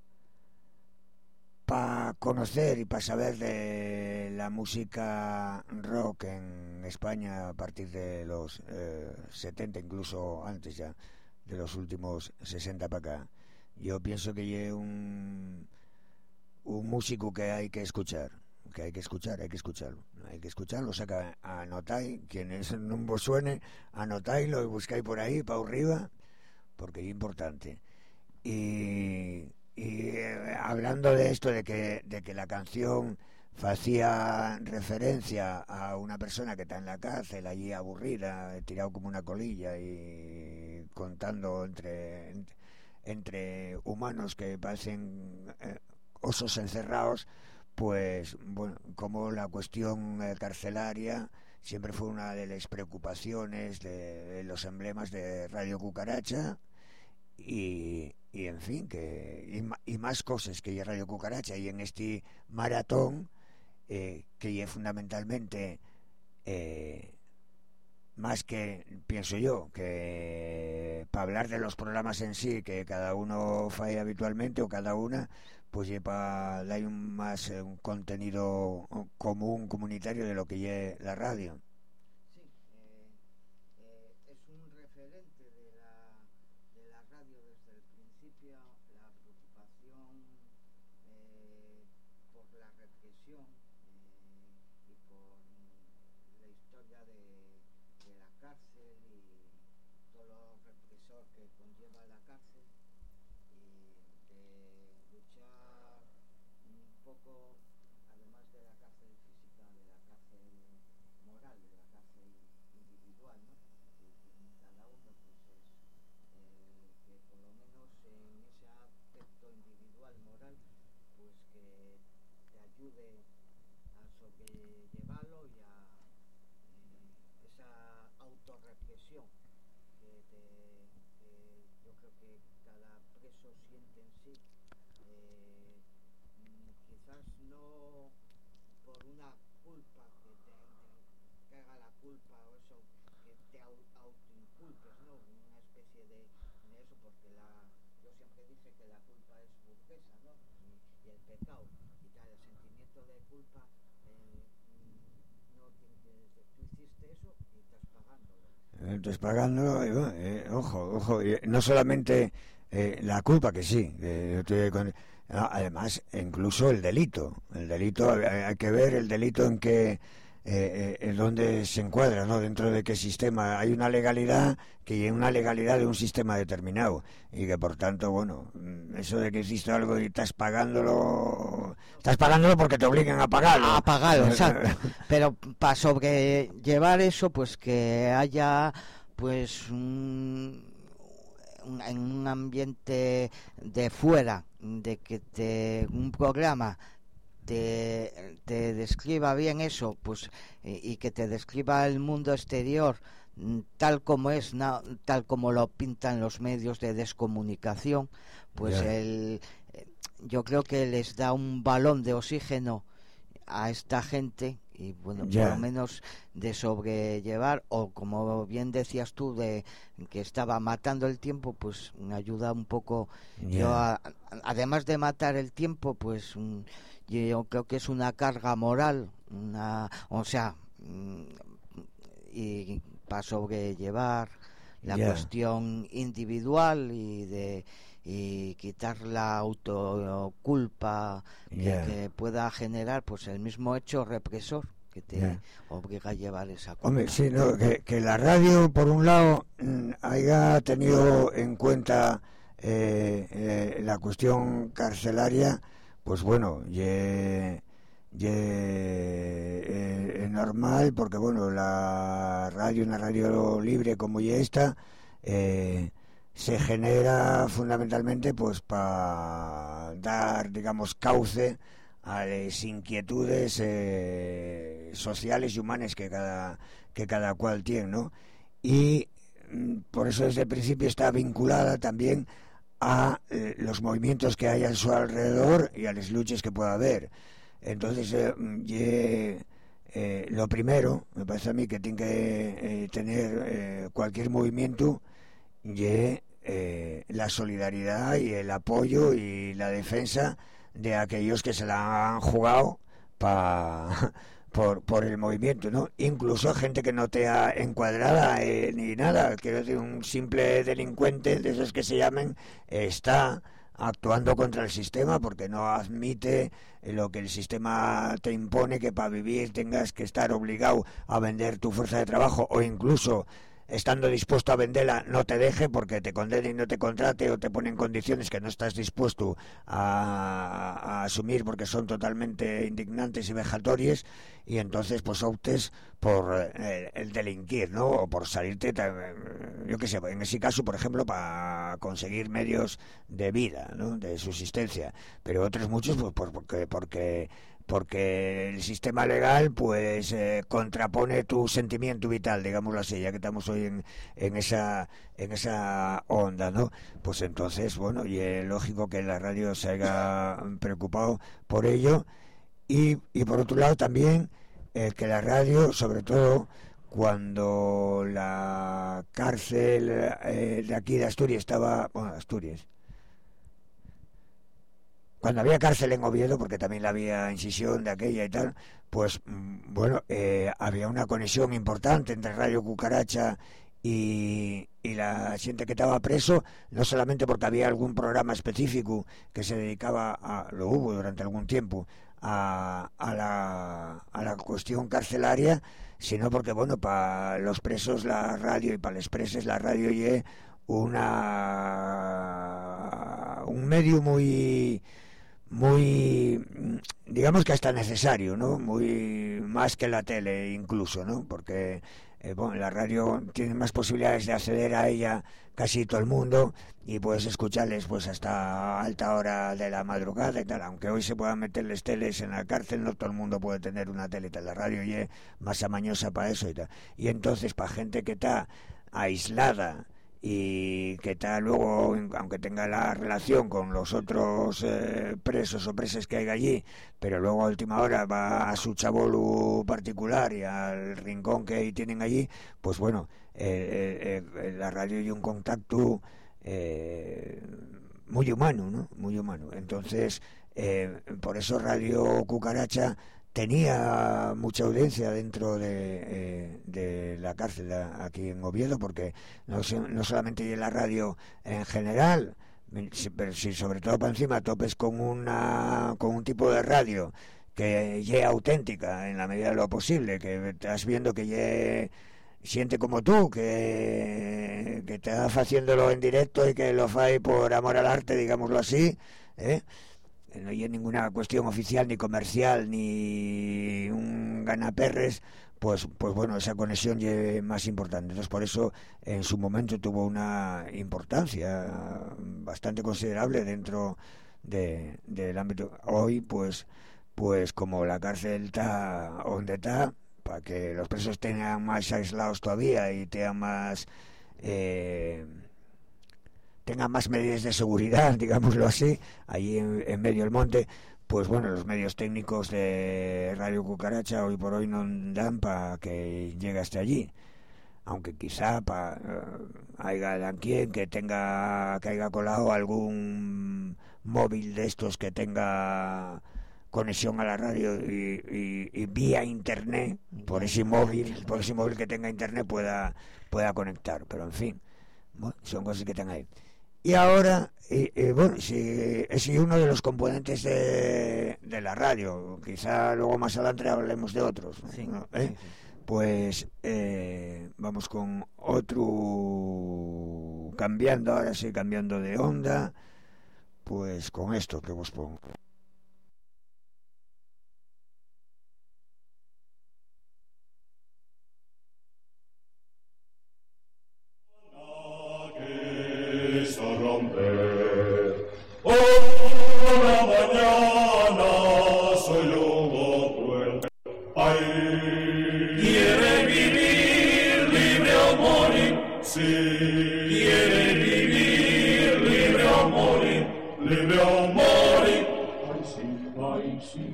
pa conocer y para saber de la música rock en España a partir de los eh, setenta, incluso antes ya, de los últimos sesenta para acá. Yo pienso que es un, un músico que hay que escuchar, que hay que escuchar, hay que escucharlo, hay que escucharlo, saca, anotáis, quienes no vos suene, anotáislo y buscáis por ahí, Pau Riba, porque es importante. Y... Y eh, hablando de esto, de que, de que la canción hacía referencia a una persona que está en la cárcel, allí aburrida, tirado como una colilla y contando entre, entre, entre humanos que parecen eh, osos encerrados, pues bueno, como la cuestión eh, carcelaria siempre fue una de las preocupaciones de, de los emblemas de Radio Cucaracha. Y, y en fin, que y, y más cosas que ya Radio Cucaracha y en este maratón eh, que es fundamentalmente eh, más que, pienso yo, que para hablar de los programas en sí que cada uno fae habitualmente o cada una, pues ya para dar un más eh, un contenido común, comunitario de lo que es la radio. Entonces pagando, eh, eh, ojo, ojo, eh, no solamente eh, la culpa, que sí, eh, estoy con, no, además incluso el delito, el delito, hay, hay que ver el delito en que, eh, eh, dónde se encuadra, ¿no? Dentro de qué sistema. Hay una legalidad que es una legalidad de un sistema determinado y que por tanto, bueno, eso de que hiciste algo y estás pagándolo, estás pagándolo porque te obligan a pagarlo. A pagarlo, exacto. Pero para sobrellevar eso, pues que haya pues un, un, en un ambiente de fuera, de que te un programa te, te describa bien eso, pues y, y que te describa el mundo exterior tal como es, no, tal como lo pintan los medios de descomunicación, pues yeah. el, yo creo que les da un balón de oxígeno a esta gente y bueno, yeah. por lo menos de sobrellevar, o como bien decías tú, de que estaba matando el tiempo, pues me ayuda un poco. Yeah. Yo a, además de matar el tiempo, pues un, yo creo que es una carga moral una, o sea, y para sobrellevar la Ya. cuestión individual y de y quitar la autoculpa que, Ya. que pueda generar pues el mismo hecho represor que te Ya. obliga a llevar esa culpa. Hombre, sí, no, que, que la radio, por un lado, mm, haya tenido en cuenta eh, eh, la cuestión carcelaria, pues bueno, ye, ye, eh, es normal, porque bueno, la radio, una radio libre como ya esta, eh, se genera fundamentalmente pues para dar, digamos, cauce a las inquietudes eh, sociales y humanas que cada que cada cual tiene, ¿no? Y mm, por eso desde el principio está vinculada también a eh, los movimientos que hay a su alrededor y a las luchas que pueda haber. Entonces, eh, ye, eh, lo primero, me parece a mí, que tiene que eh, tener eh, cualquier movimiento y eh, la solidaridad y el apoyo y la defensa de aquellos que se la han jugado pa, por, por el movimiento, ¿no? Incluso gente que no te ha encuadrada eh, ni nada, quiero decir, un simple delincuente de esos que se llamen, está actuando contra el sistema porque no admite lo que el sistema te impone, que para vivir tengas que estar obligado a vender tu fuerza de trabajo, o incluso estando dispuesto a venderla no te deje porque te condene y no te contrate, o te pone en condiciones que no estás dispuesto a, a asumir porque son totalmente indignantes y vejatorias, y entonces pues optes por eh, el delinquir, ¿no? O por salirte, yo qué sé, en ese caso, por ejemplo, para conseguir medios de vida, ¿no? De subsistencia, pero otros muchos pues por, porque porque porque el sistema legal pues eh, contrapone tu sentimiento vital, digámoslo así, ya que estamos hoy en, en esa en esa onda, ¿no? Pues entonces, bueno, y es lógico que la radio se haya preocupado por ello, y, y por otro lado también eh, que la radio, sobre todo cuando la cárcel eh, de aquí de Asturias estaba, bueno, Asturias, cuando había cárcel en Oviedo, porque también la había en Sisión de aquella y tal, pues bueno, eh, había una conexión importante entre Radio Cucaracha y, y la gente que estaba preso, no solamente porque había algún programa específico que se dedicaba a, lo hubo durante algún tiempo, a, a, la, a la cuestión carcelaria, sino porque, bueno, para los presos la radio, y para los presos la radio y una un medio muy muy, digamos que hasta necesario, ¿no? Muy más que la tele incluso, ¿no? Porque eh, bueno, la radio tiene más posibilidades de acceder a ella casi todo el mundo, y puedes escucharles pues hasta alta hora de la madrugada y tal. Aunque hoy se puedan meterles teles en la cárcel, no todo el mundo puede tener una tele y tal. La radio ya es más amañosa para eso y tal. Y entonces, para gente que está aislada y que está luego, aunque tenga la relación con los otros eh, presos o presas que hay allí, pero luego a última hora va a su chabolu particular y al rincón que tienen allí, pues bueno, eh, eh, la radio y un contacto eh, muy humano, ¿no? Muy humano. Entonces, eh, por eso Radio Cucaracha tenía mucha audiencia dentro de, eh, de la cárcel aquí en Oviedo, porque no, no solamente en la radio en general, pero si sobre todo para encima topes con una con un tipo de radio que ye auténtica en la medida de lo posible, que estás viendo que ye siente como tú, que, que estás haciéndolo en directo y que lo fai por amor al arte, digámoslo así, ¿eh? No hay ninguna cuestión oficial ni comercial ni un ganaperres, pues pues bueno, esa conexión es más importante. Entonces, por eso en su momento tuvo una importancia bastante considerable dentro de, del ámbito. Hoy pues pues como la cárcel está donde está, para que los presos tengan más aislados todavía y tengan más eh, tengan más medidas de seguridad, digámoslo así, allí en, en medio del monte, pues bueno, los medios técnicos de Radio Cucaracha hoy por hoy no dan para que llegue hasta allí, aunque quizá para uh, haya quien que tenga que haya colado algún móvil de estos que tenga conexión a la radio y, y, y vía internet, por ese móvil, por ese móvil que tenga internet pueda, pueda conectar, pero en fin, bueno, son cosas que tenga ahí. Y ahora, y, y bueno, si es uno de los componentes de, de la radio, quizá luego más adelante hablemos de otros, Sí, ¿no? ¿Eh? sí, sí. Pues eh, vamos con otro, cambiando, ahora sí, cambiando de onda, pues con esto que vos pongo. Quiso romper. Una mañana soy lobo cruel. Ay, quiere vivir libre o morir. Sí, quiere vivir libre o morir. Libre o morir. Ay, sí, ay, sí.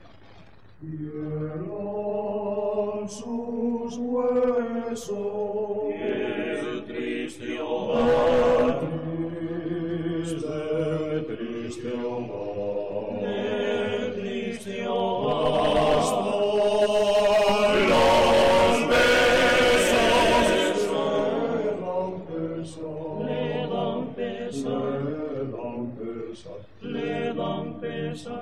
Hieran sus huesos. Y el triste hogar. Triste, triste hogar. El triste hogar. Hasta los besos le dan pesar. Le dan pesar. Le dan pesar.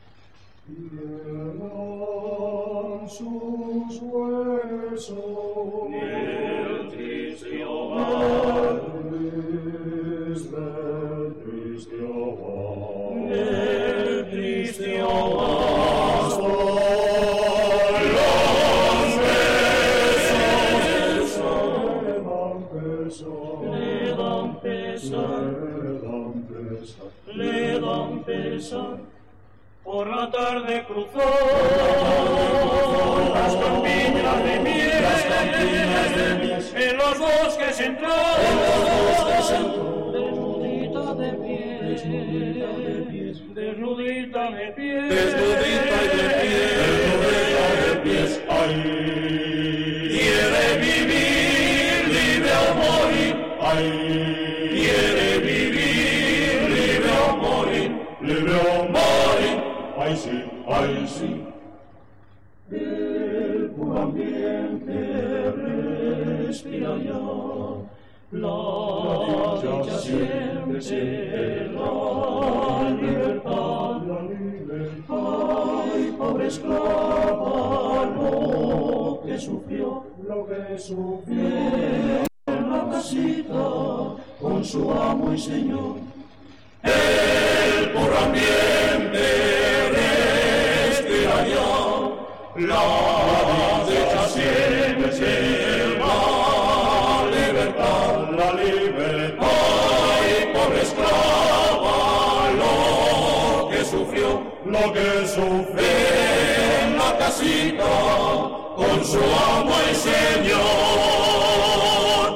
Hieran sus huesos. El triste hogar. Triste, triste hogar. El triste hogar. Hasta los besos le dan pesar. Le dan pesar. Le dan pesar. Por la tarde cruzó las campiñas de miel, las campiñas de miel, en los bosques entró, desnudita de pies, desnudita de pies, desnudita de pies, desnudita de pies, ay, quiere vivir libre o morir, ay, quiere vivir libre o morir, libre o morir. Ay sí, ay sí, el puro ambiente respira ya, la dicha siempre, siempre, la libertad, la libertad. Ay, pobre esclava, lo que sufrió, lo que sufrió en la casita con su amo y señor. El puro ambiente respira ya, la dicha siempre se va, libertad, la libertad. Ay, pobre esclava, lo que sufrió, lo que sufrió en la casita con su amo y señor.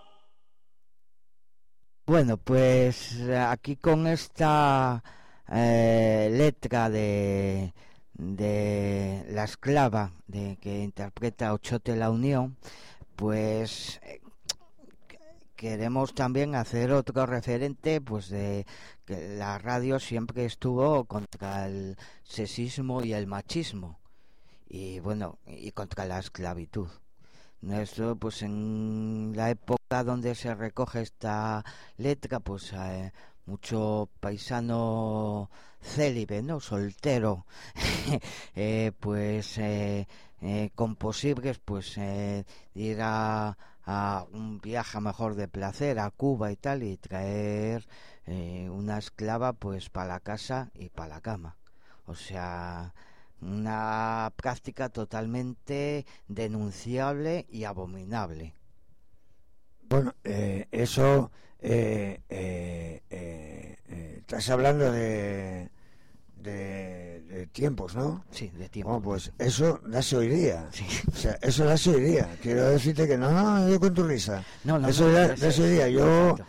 Bueno, pues aquí con esta eh, letra de, de La esclava, de que interpreta Ochote La Unión, pues eh, queremos también hacer otro referente, pues de que la radio siempre estuvo contra el sexismo y el machismo, y bueno, y contra la esclavitud. Esto, pues en la época donde se recoge esta letra, pues eh, mucho paisano célibe, ¿no? Soltero, eh, pues eh, eh, con posibles, pues eh, ir a, a un viaje mejor de placer a Cuba y tal, y traer eh, una esclava, pues para la casa y para la cama. O sea, una práctica totalmente denunciable y abominable. Bueno, eh, eso eh, eh, eh, eh, estás hablando de, de, de tiempos, ¿no? Sí, de tiempo. Bueno, pues eso dase hoy día. Sí. O sea, eso dase hoy día. Quiero decirte que no, no, yo con tu risa. No, no, eso no, da, eso dase hoy es, día. Yo, exacto.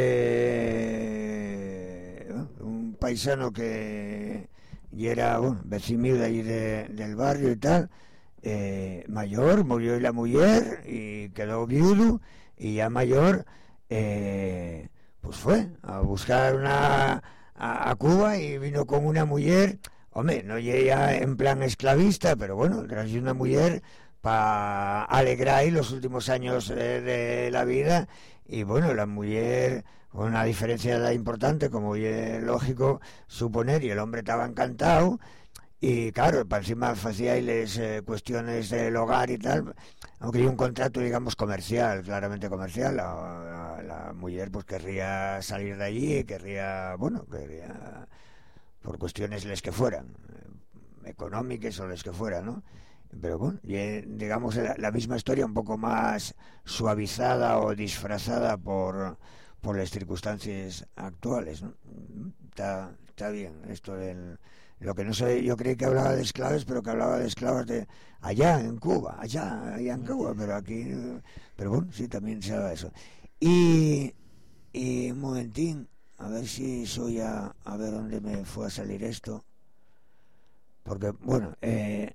eh, un paisano que y era, bueno, vecino mío de allí de, del barrio y tal, eh, mayor, murió y la mujer y quedó viudo, y ya mayor eh, pues fue a buscar una a, a Cuba y vino con una mujer, home, no llega en plan esclavista, pero bueno, trae una mujer para alegrar los últimos años eh, de la vida, y bueno, la mujer, con una diferencia importante, como es lógico suponer, y el hombre estaba encantado, y claro, para encima hacíais eh, cuestiones del hogar y tal, aunque hay un contrato, digamos, comercial, claramente comercial. La, la, la mujer pues querría salir de allí, querría, bueno, querría, por cuestiones les que fueran, eh, económicas o les que fueran, ¿no? Pero bueno, y, eh, digamos, la, la misma historia un poco más suavizada o disfrazada por, por las circunstancias actuales, ¿no? Está, está bien esto del... Lo que no sé, yo creí que hablaba de esclavos, pero que hablaba de esclavos de allá en Cuba, allá, allá en Cuba, pero aquí, pero bueno, sí, también se habla de eso. Y, y un momentín, a ver si soy a, a ver dónde me fue a salir esto, porque bueno, eh,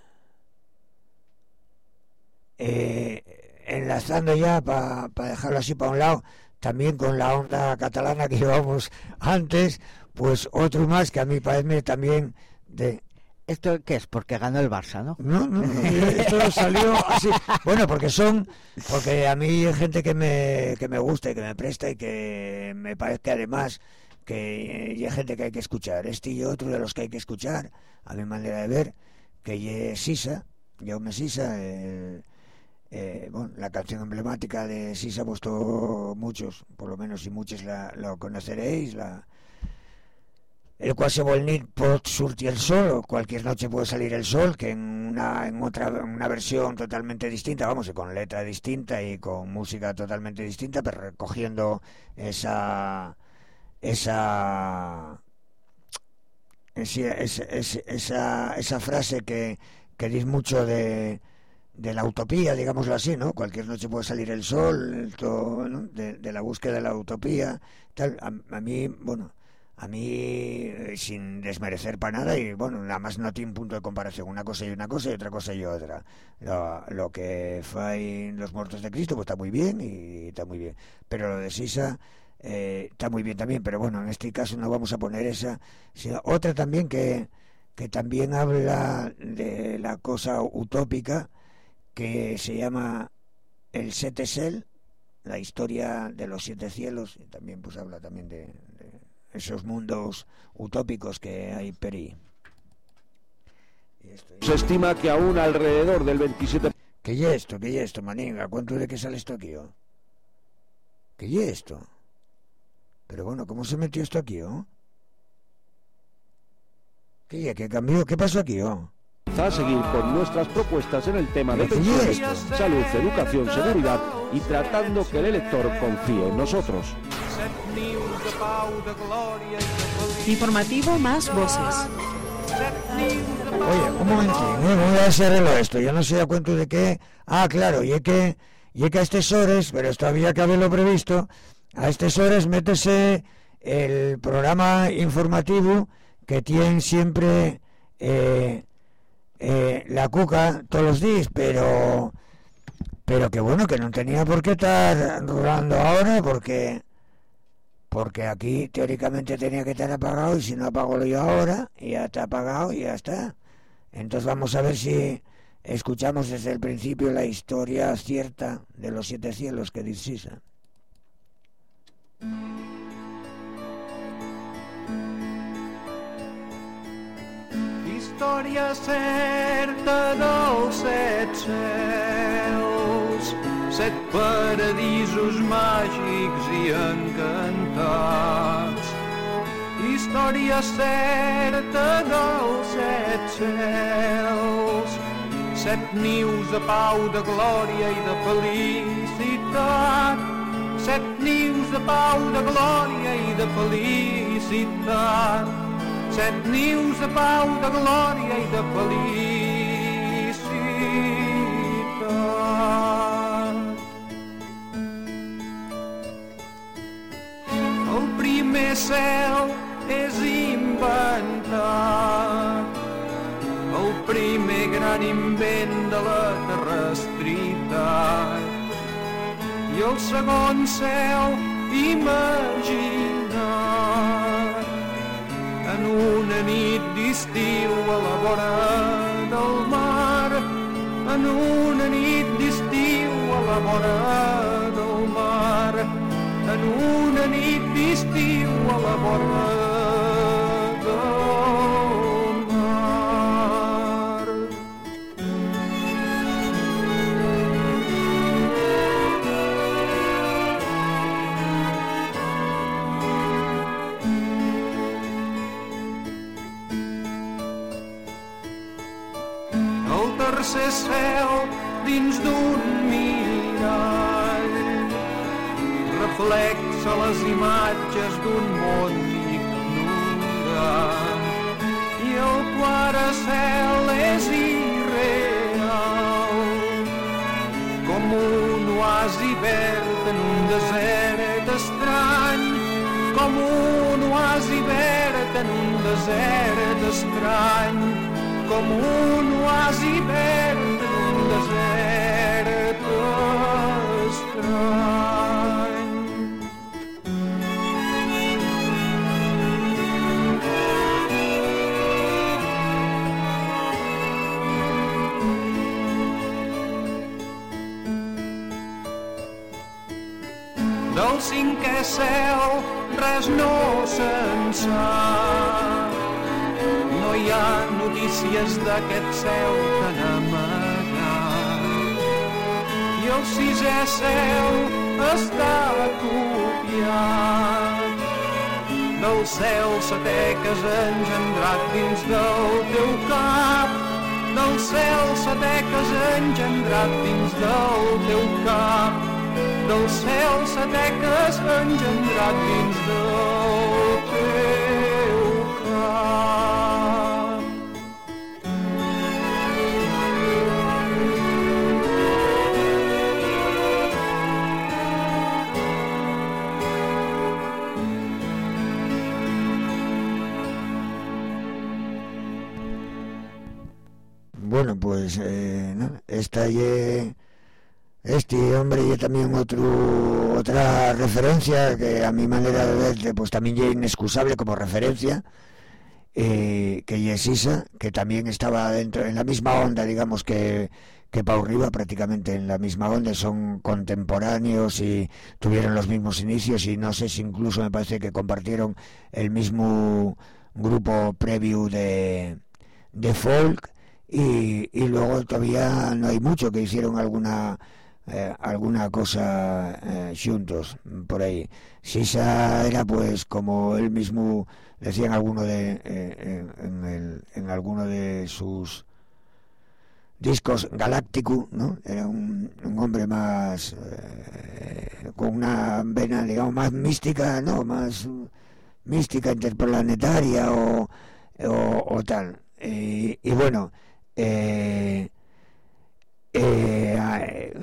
eh, enlazando ya para pa dejarlo así para un lado, también con la onda catalana que llevamos antes, pues otro más que a mí parece también de... ¿Esto qué es? Porque ganó el Barça, ¿no? No, no, no, esto salió así. Bueno, porque son... Porque a mí hay gente que me, que me gusta y que me presta y que me parece que además que hay gente que hay que escuchar. Este y otro de los que hay que escuchar, a mi manera de ver, que es Sisa, Jaume Sisa, el... Eh, bueno, la canción emblemática de Sisa, pues todos, muchos, por lo menos y muchos la, lo conoceréis, la, el cual se volnit pot surtir el sol, o cualquier noche puede salir el sol, que en una, en otra, una versión totalmente distinta, vamos, y con letra distinta y con música totalmente distinta, pero recogiendo esa esa esa, esa, esa, esa frase que, que dice mucho de de la utopía, digámoslo así, ¿no? Cualquier noche puede salir el sol, el todo, ¿no? de, de la búsqueda de la utopía, tal. A, a mí, bueno, a mí, eh, sin desmerecer para nada, y bueno, nada más no tiene punto de comparación, una cosa y una cosa y otra cosa y otra. Lo, lo que fue Los Muertos de Cristo, pues está muy bien y está muy bien, pero lo de Sisa eh, está muy bien también, pero bueno, en este caso no vamos a poner esa, sino otra también que, que también habla de la cosa utópica, que se llama El Sete Cel, la historia de los siete cielos, y también pues habla también de, de esos mundos utópicos que hay per ahí. Se estima que aún alrededor del veintisiete... ¿Qué y esto? ¿Qué y esto, maninga? ¿Cuánto de qué sale esto aquí, oh? ¿Qué y esto? Pero bueno, ¿cómo se metió esto aquí, oh? ¿Qué y qué cambió? ¿Qué pasó aquí, oh? A seguir con nuestras propuestas en el tema de pensiones, salud, educación, seguridad y tratando que el elector confíe en nosotros. Informativo Más Voces. Oye, un momentín, ¿eh? Voy a hacerlo esto, yo no sé a cuento de qué. Ah, claro, y es que, y es que a estas horas, pero esto había que haberlo previsto, a estas horas métese el programa informativo que tienen siempre... Eh, Eh, la Cuca todos los días, pero pero que bueno, que no tenía por qué estar rolando ahora, porque porque aquí teóricamente tenía que estar apagado, y si no apago yo ahora, ya está apagado y ya está. Entonces vamos a ver si escuchamos desde el principio la historia cierta de los siete cielos que dice Sisa. Història certa dels set cels, set paradisos màgics i encantats. Història certa dels set cels, set nius de pau, de glòria i de felicitat. Set nius de pau, de glòria i de felicitat. Set nius de pau, de glòria i de felicitat. El primer cel és inventat, el primer gran invent de la terrestritat, i el segon cel imaginat en en una nit d'estiu a la vora del mar, en una nit d'estiu a la vora del mar, en una nit d'estiu a la vora del mar. El tercer cel dins d'un mirall reflexa les imatges d'un món ignorant i el quart cel és irreal com un oasi verd en un desert estrany, com un oasi verd en un desert estrany, com un oasi verd en un desert estrany. Del cinquè cel res no se'n sap, no hi ha notícies d'aquest cel tan amagat. I el sisè cel està copiat del cel setè que has engendrat dins del teu cap, del cel setè que has engendrat dins del teu cap, del cel setè que has engendrat dins del teu cap. Bueno, pues eh, no, esta ye, este hombre y también otro otra referencia que a mi manera de ver pues también es inexcusable como referencia, eh, que es Sisa, que también estaba dentro en la misma onda, digamos que que Pau Riba, prácticamente en la misma onda, son contemporáneos y tuvieron los mismos inicios y no sé si incluso me parece que compartieron el mismo grupo preview de de folk. Y, y luego todavía no hay mucho que hicieron alguna eh, alguna cosa eh, juntos por ahí. Sisa era pues como él mismo decían alguno de eh, en, el, en alguno de sus discos Galáctico, ¿no? Era un, un hombre más eh, con una vena digamos más mística, no más mística interplanetaria o, o, o tal y, y bueno Eh, eh,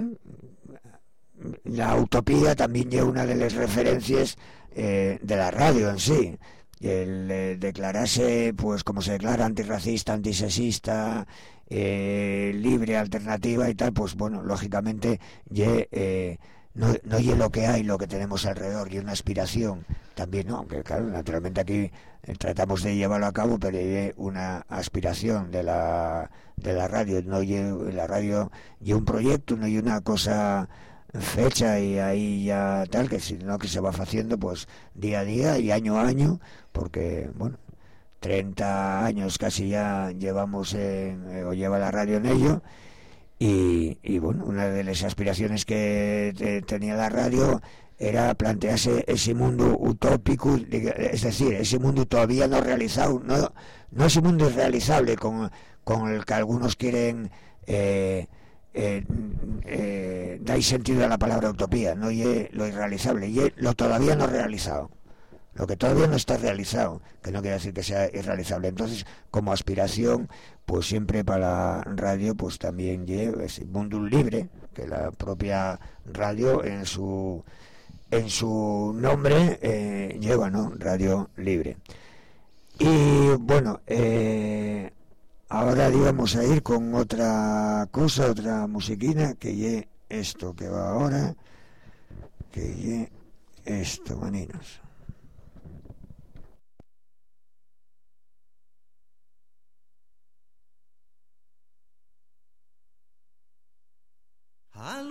la utopía también es una de las referencias eh, de la radio en sí. El eh, declararse, pues como se declara, antirracista, antisexista, eh, libre, alternativa y tal, pues bueno, lógicamente ye, eh, no, no es lo que hay, lo que tenemos alrededor, y una aspiración también, ¿no? Aunque claro, naturalmente aquí eh, tratamos de llevarlo a cabo, pero hay una aspiración de la de la radio, no hay la radio y un proyecto, no hay una cosa fecha y ahí ya tal, que sino que se va haciendo pues día a día y año a año, porque bueno, treinta años casi ya llevamos en, eh, o lleva la radio en ello. Y, y bueno, una de las aspiraciones que te, tenía la radio era plantearse ese mundo utópico, es decir, ese mundo todavía no realizado, no, no ese mundo irrealizable con, con el que algunos quieren eh, eh, eh, dar sentido a la palabra utopía, no y lo irrealizable, y lo todavía no realizado, lo que todavía no está realizado, que no quiere decir que sea irrealizable. Entonces, como aspiración, pues siempre para la radio pues también lleva ese mundo libre, que la propia radio en su en su nombre eh, lleva, ¿no? Radio Libre. Y bueno, eh, ahora íbamos a ir con otra cosa, otra musiquina, que ye esto que va ahora, que ye esto, maninos.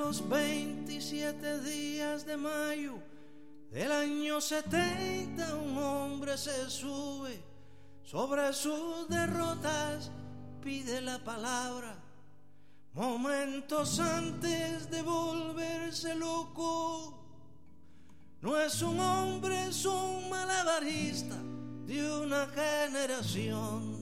los veintisiete días de mayo del año setenta, un hombre se sube sobre sus derrotas, pide la palabra. Momentos antes de volverse loco, no es un hombre, es un malabarista de una generación.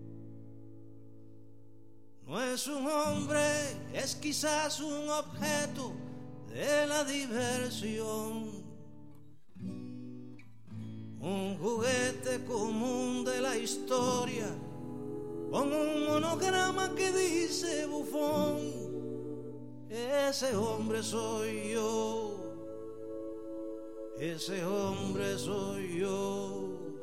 No es un hombre, es quizás un objeto de la diversión. Un juguete común de la historia, con un monograma que dice bufón. Ese hombre soy yo, ese hombre soy yo.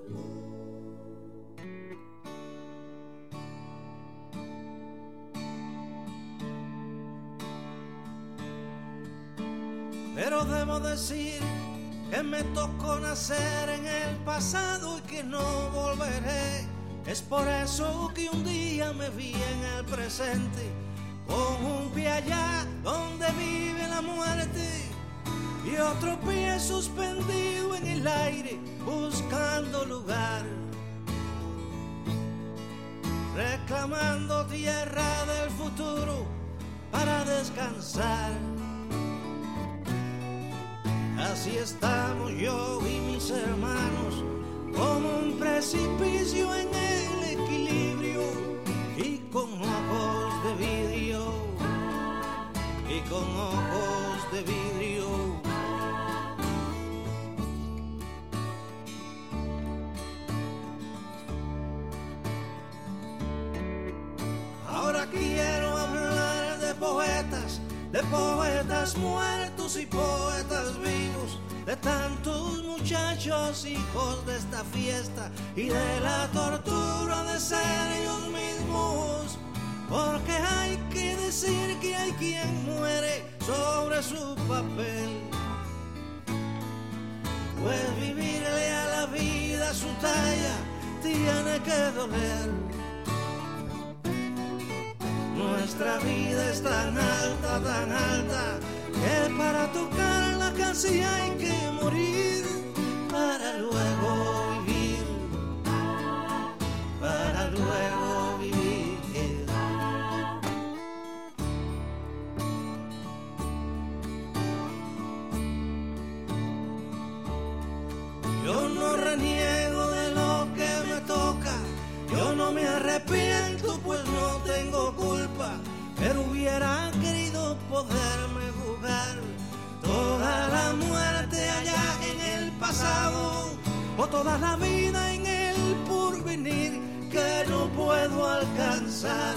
Pero debo decir que me tocó nacer en el pasado y que no volveré. Es por eso que un día me vi en el presente, con un pie allá donde vive la muerte y otro pie suspendido en el aire buscando lugar, reclamando tierra del futuro para descansar. Así estamos yo y mis hermanos, como un precipicio en el equilibrio, y con ojos de vidrio, y con ojos de vidrio. Ahora quiero hablar de poetas, de poetas muertos y poetas vivos, de tantos muchachos hijos de esta fiesta y de la tortura de ser ellos mismos. Porque hay que decir que hay quien muere sobre su papel, pues vivirle a la vida su talla tiene que doler. Nuestra vida es tan alta, tan alta, que para tocarla casi hay que morir para luego vivir, para luego vivir. Yo no reniego de lo que me toca, yo no me arrepiento pues no tengo culpa, pero hubiera querido poderme jugar toda la muerte allá en el pasado, o toda la vida en el porvenir que no puedo alcanzar.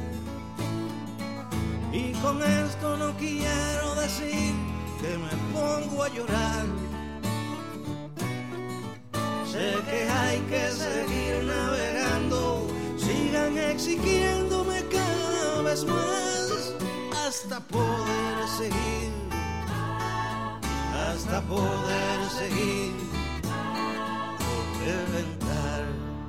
Y con esto no quiero decir que me pongo a llorar. Sé que hay que seguir navegando, sigan exigiéndome cada vez más, hasta poder seguir, hasta poder seguir, o reventar.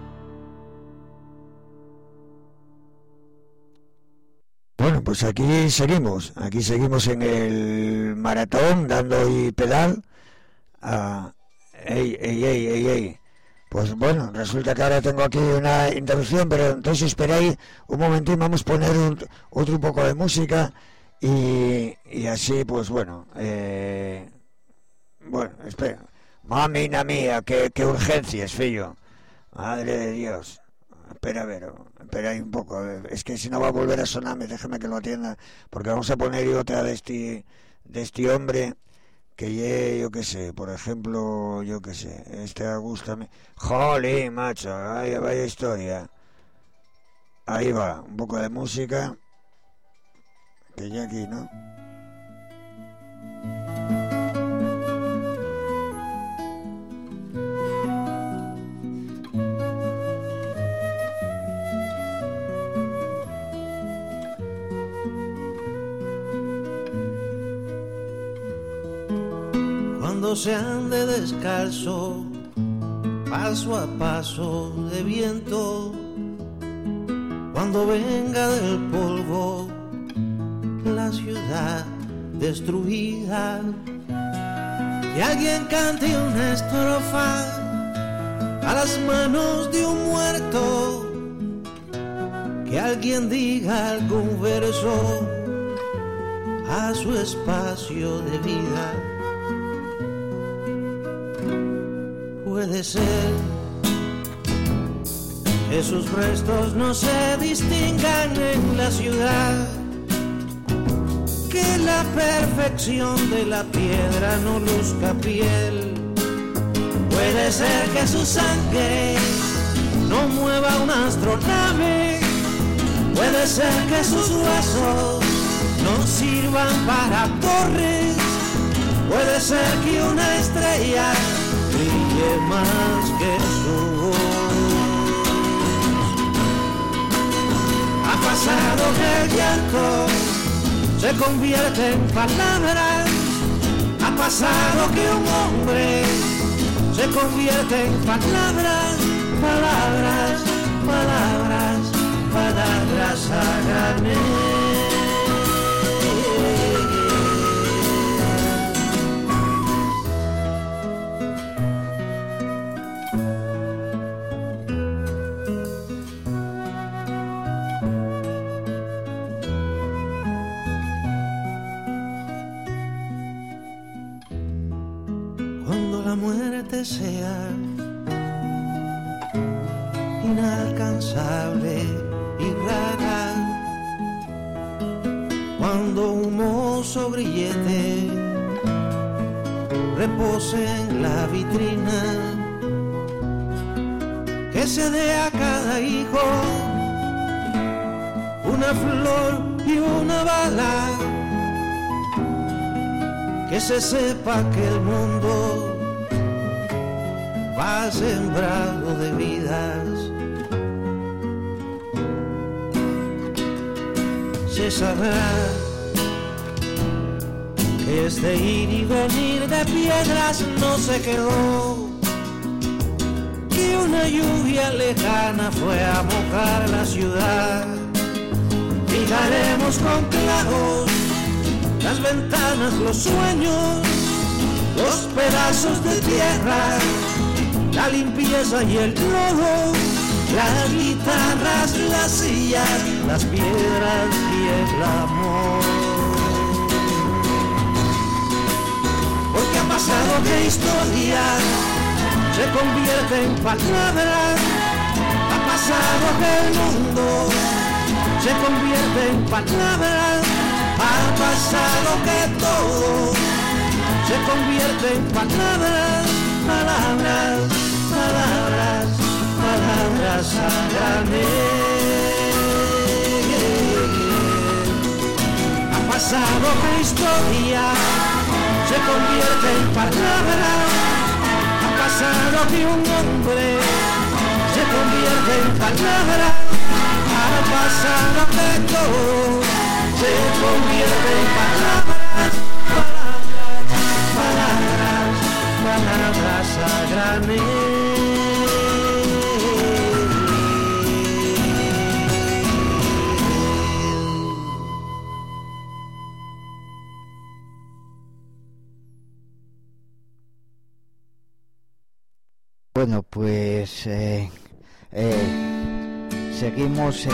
Bueno, pues aquí seguimos, aquí seguimos en el maratón, dando y pedal a... Ey, ey, ey, ey, ey. Pues bueno, resulta que ahora tengo aquí una interrupción, pero entonces esperáis un momentín, vamos a poner un, otro poco de música y, y así, pues bueno, eh, bueno, espera, mamina mía, qué, qué urgencias, fillo, madre de Dios, espera a ver, espera ahí un poco, es que si no va a volver a sonarme, déjame que lo atienda, porque vamos a poner otra de este, de este hombre, que ye, yo qué sé, por ejemplo, yo qué sé, este Augusto, jolín, macho, vaya, vaya historia. Ahí va, un poco de música, que ya aquí, ¿no? Cuando se ande descalzo, paso a paso de viento, cuando venga del polvo la ciudad destruida. Que alguien cante una estrofa a las manos de un muerto, que alguien diga algún verso a su espacio de vida. Puede ser que sus restos no se distingan en la ciudad, que la perfección de la piedra no luzca piel. Puede ser que su sangre no mueva una astronave. Puede ser que sus huesos no sirvan para torres. Puede ser que una estrella brille más que su voz. Ha pasado que el llanto se convierte en palabras. Ha pasado que un hombre se convierte en palabras, palabras, palabras, palabras a granel. Sea inalcanzable y rara, cuando un mozo grillete repose en la vitrina, que se dé a cada hijo una flor y una bala, que se sepa que el mundo va sembrado de vidas. Se sabrá que este ir y venir de piedras no se quedó, que una lluvia lejana fue a mojar la ciudad. Fijaremos con clavos las ventanas, los sueños, los pedazos de tierra, la limpieza y el lodo, las guitarras, las sillas, las piedras y el amor. Porque ha pasado que historia se convierte en palabras. Ha pasado que el mundo se convierte en palabras. Ha pasado que todo se convierte en palabras, palabras, palabras, palabras a granel. Ha pasado que historia se convierte en palabras. Ha pasado que un hombre se convierte en palabras. Ha pasado que todo se convierte en palabras, palabras, palabras, palabras a granel. Bueno, pues eh, eh, seguimos en,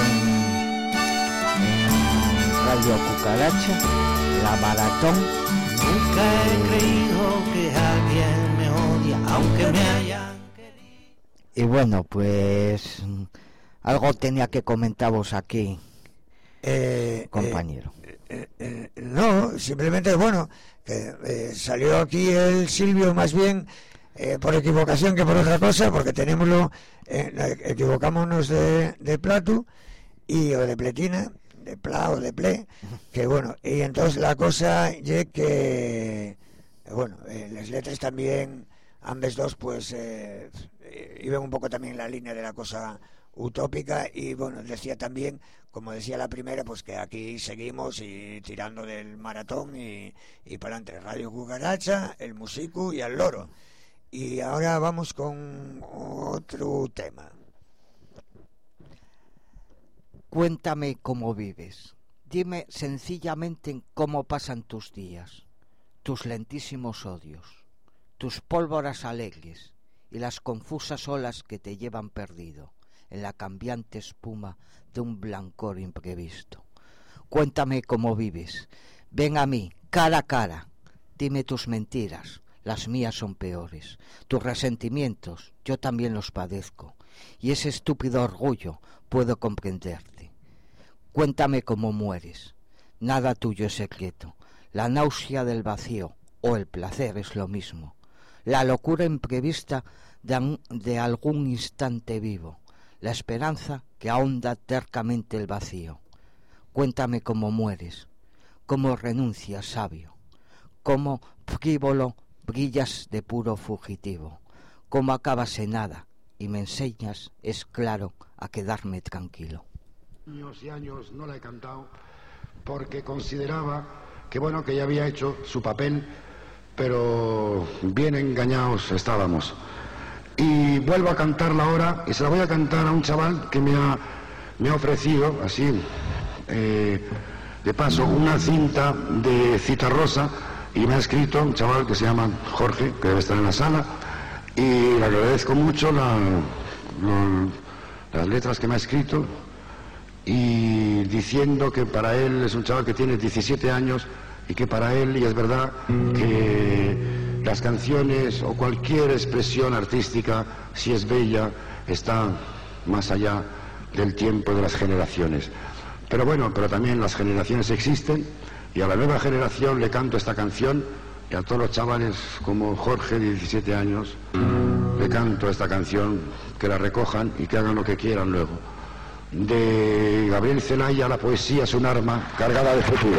en Radio Cucaracha, la maratón. Nunca he creído que alguien me odia, aunque me hayan querido. Y bueno, pues algo tenía que comentaros aquí, eh, compañero. Eh, eh, eh, no, simplemente, bueno, que eh, salió aquí el Silvio más bien eh, por equivocación que por otra cosa, porque tenémoslo, eh, equivocámonos de, de plato y o de pletina, de pla o de ple, que bueno, y entonces la cosa ye que bueno, eh, las letras también ambas dos pues eh, iban un poco también en la línea de la cosa utópica. Y bueno, decía también, como decía la primera, pues que aquí seguimos y tirando del maratón y, y para entre Radio Cucaracha, el Musicu y el Loro. Y ahora vamos con otro tema. Cuéntame cómo vives, Dime sencillamente cómo pasan tus días, tus lentísimos odios, tus pólvoras alegres y las confusas olas que te llevan perdido en la cambiante espuma de un blancor imprevisto. Cuéntame cómo vives, ven a mí, cara a cara, dime tus mentiras, las mías son peores, tus resentimientos, yo también los padezco, y ese estúpido orgullo puedo comprenderte. Cuéntame cómo mueres, nada tuyo es secreto, la náusea del vacío o el placer es lo mismo, la locura imprevista de, un, de algún instante vivo, la esperanza que ahonda tercamente el vacío. Cuéntame cómo mueres, cómo renuncias sabio, cómo frívolo brillas de puro fugitivo, cómo acabas en nada y me enseñas, es claro, a quedarme tranquilo. Años y años no la he cantado porque consideraba que bueno, que ya había hecho su papel, pero bien engañados estábamos. Y vuelvo a cantarla ahora y se la voy a cantar a un chaval que me ha, me ha ofrecido, así, eh, de paso, una cinta de Citarrosa y me ha escrito un chaval que se llama Jorge, que debe estar en la sala, y le agradezco mucho la, lo, las letras que me ha escrito, y diciendo que para él es un chaval que tiene diecisiete años y que para él, y es verdad, que las canciones o cualquier expresión artística, si es bella, está más allá del tiempo de las generaciones. Pero bueno, pero también las generaciones existen y a la nueva generación le canto esta canción y a todos los chavales como Jorge de diecisiete años le canto esta canción, que la recojan y que hagan lo que quieran luego. De Gabriel Celaya, la poesía es un arma cargada de futuro.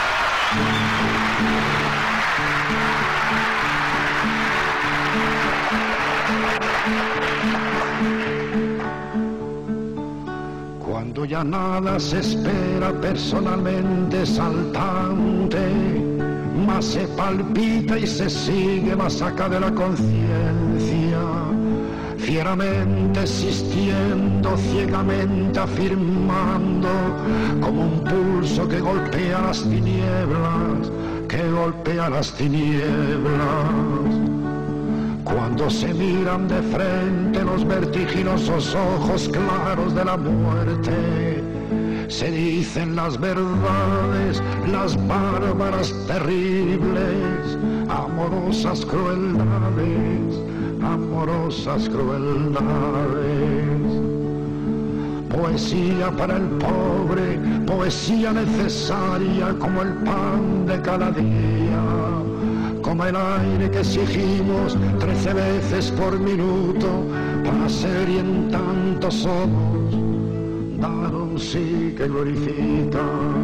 Cuando ya nada se espera personalmente saltante, más se palpita y se sigue más acá de la conciencia, fieramente existiendo, ciegamente afirmando, como un pulso que golpea las tinieblas, que golpea las tinieblas. Cuando se miran de frente los vertiginosos ojos claros de la muerte, se dicen las verdades, las bárbaras, terribles, amorosas crueldades, amorosas crueldades. Poesía para el pobre, poesía necesaria como el pan de cada día, como el aire que exigimos trece veces por minuto para ser y en tanto somos, dar un sí que glorifica.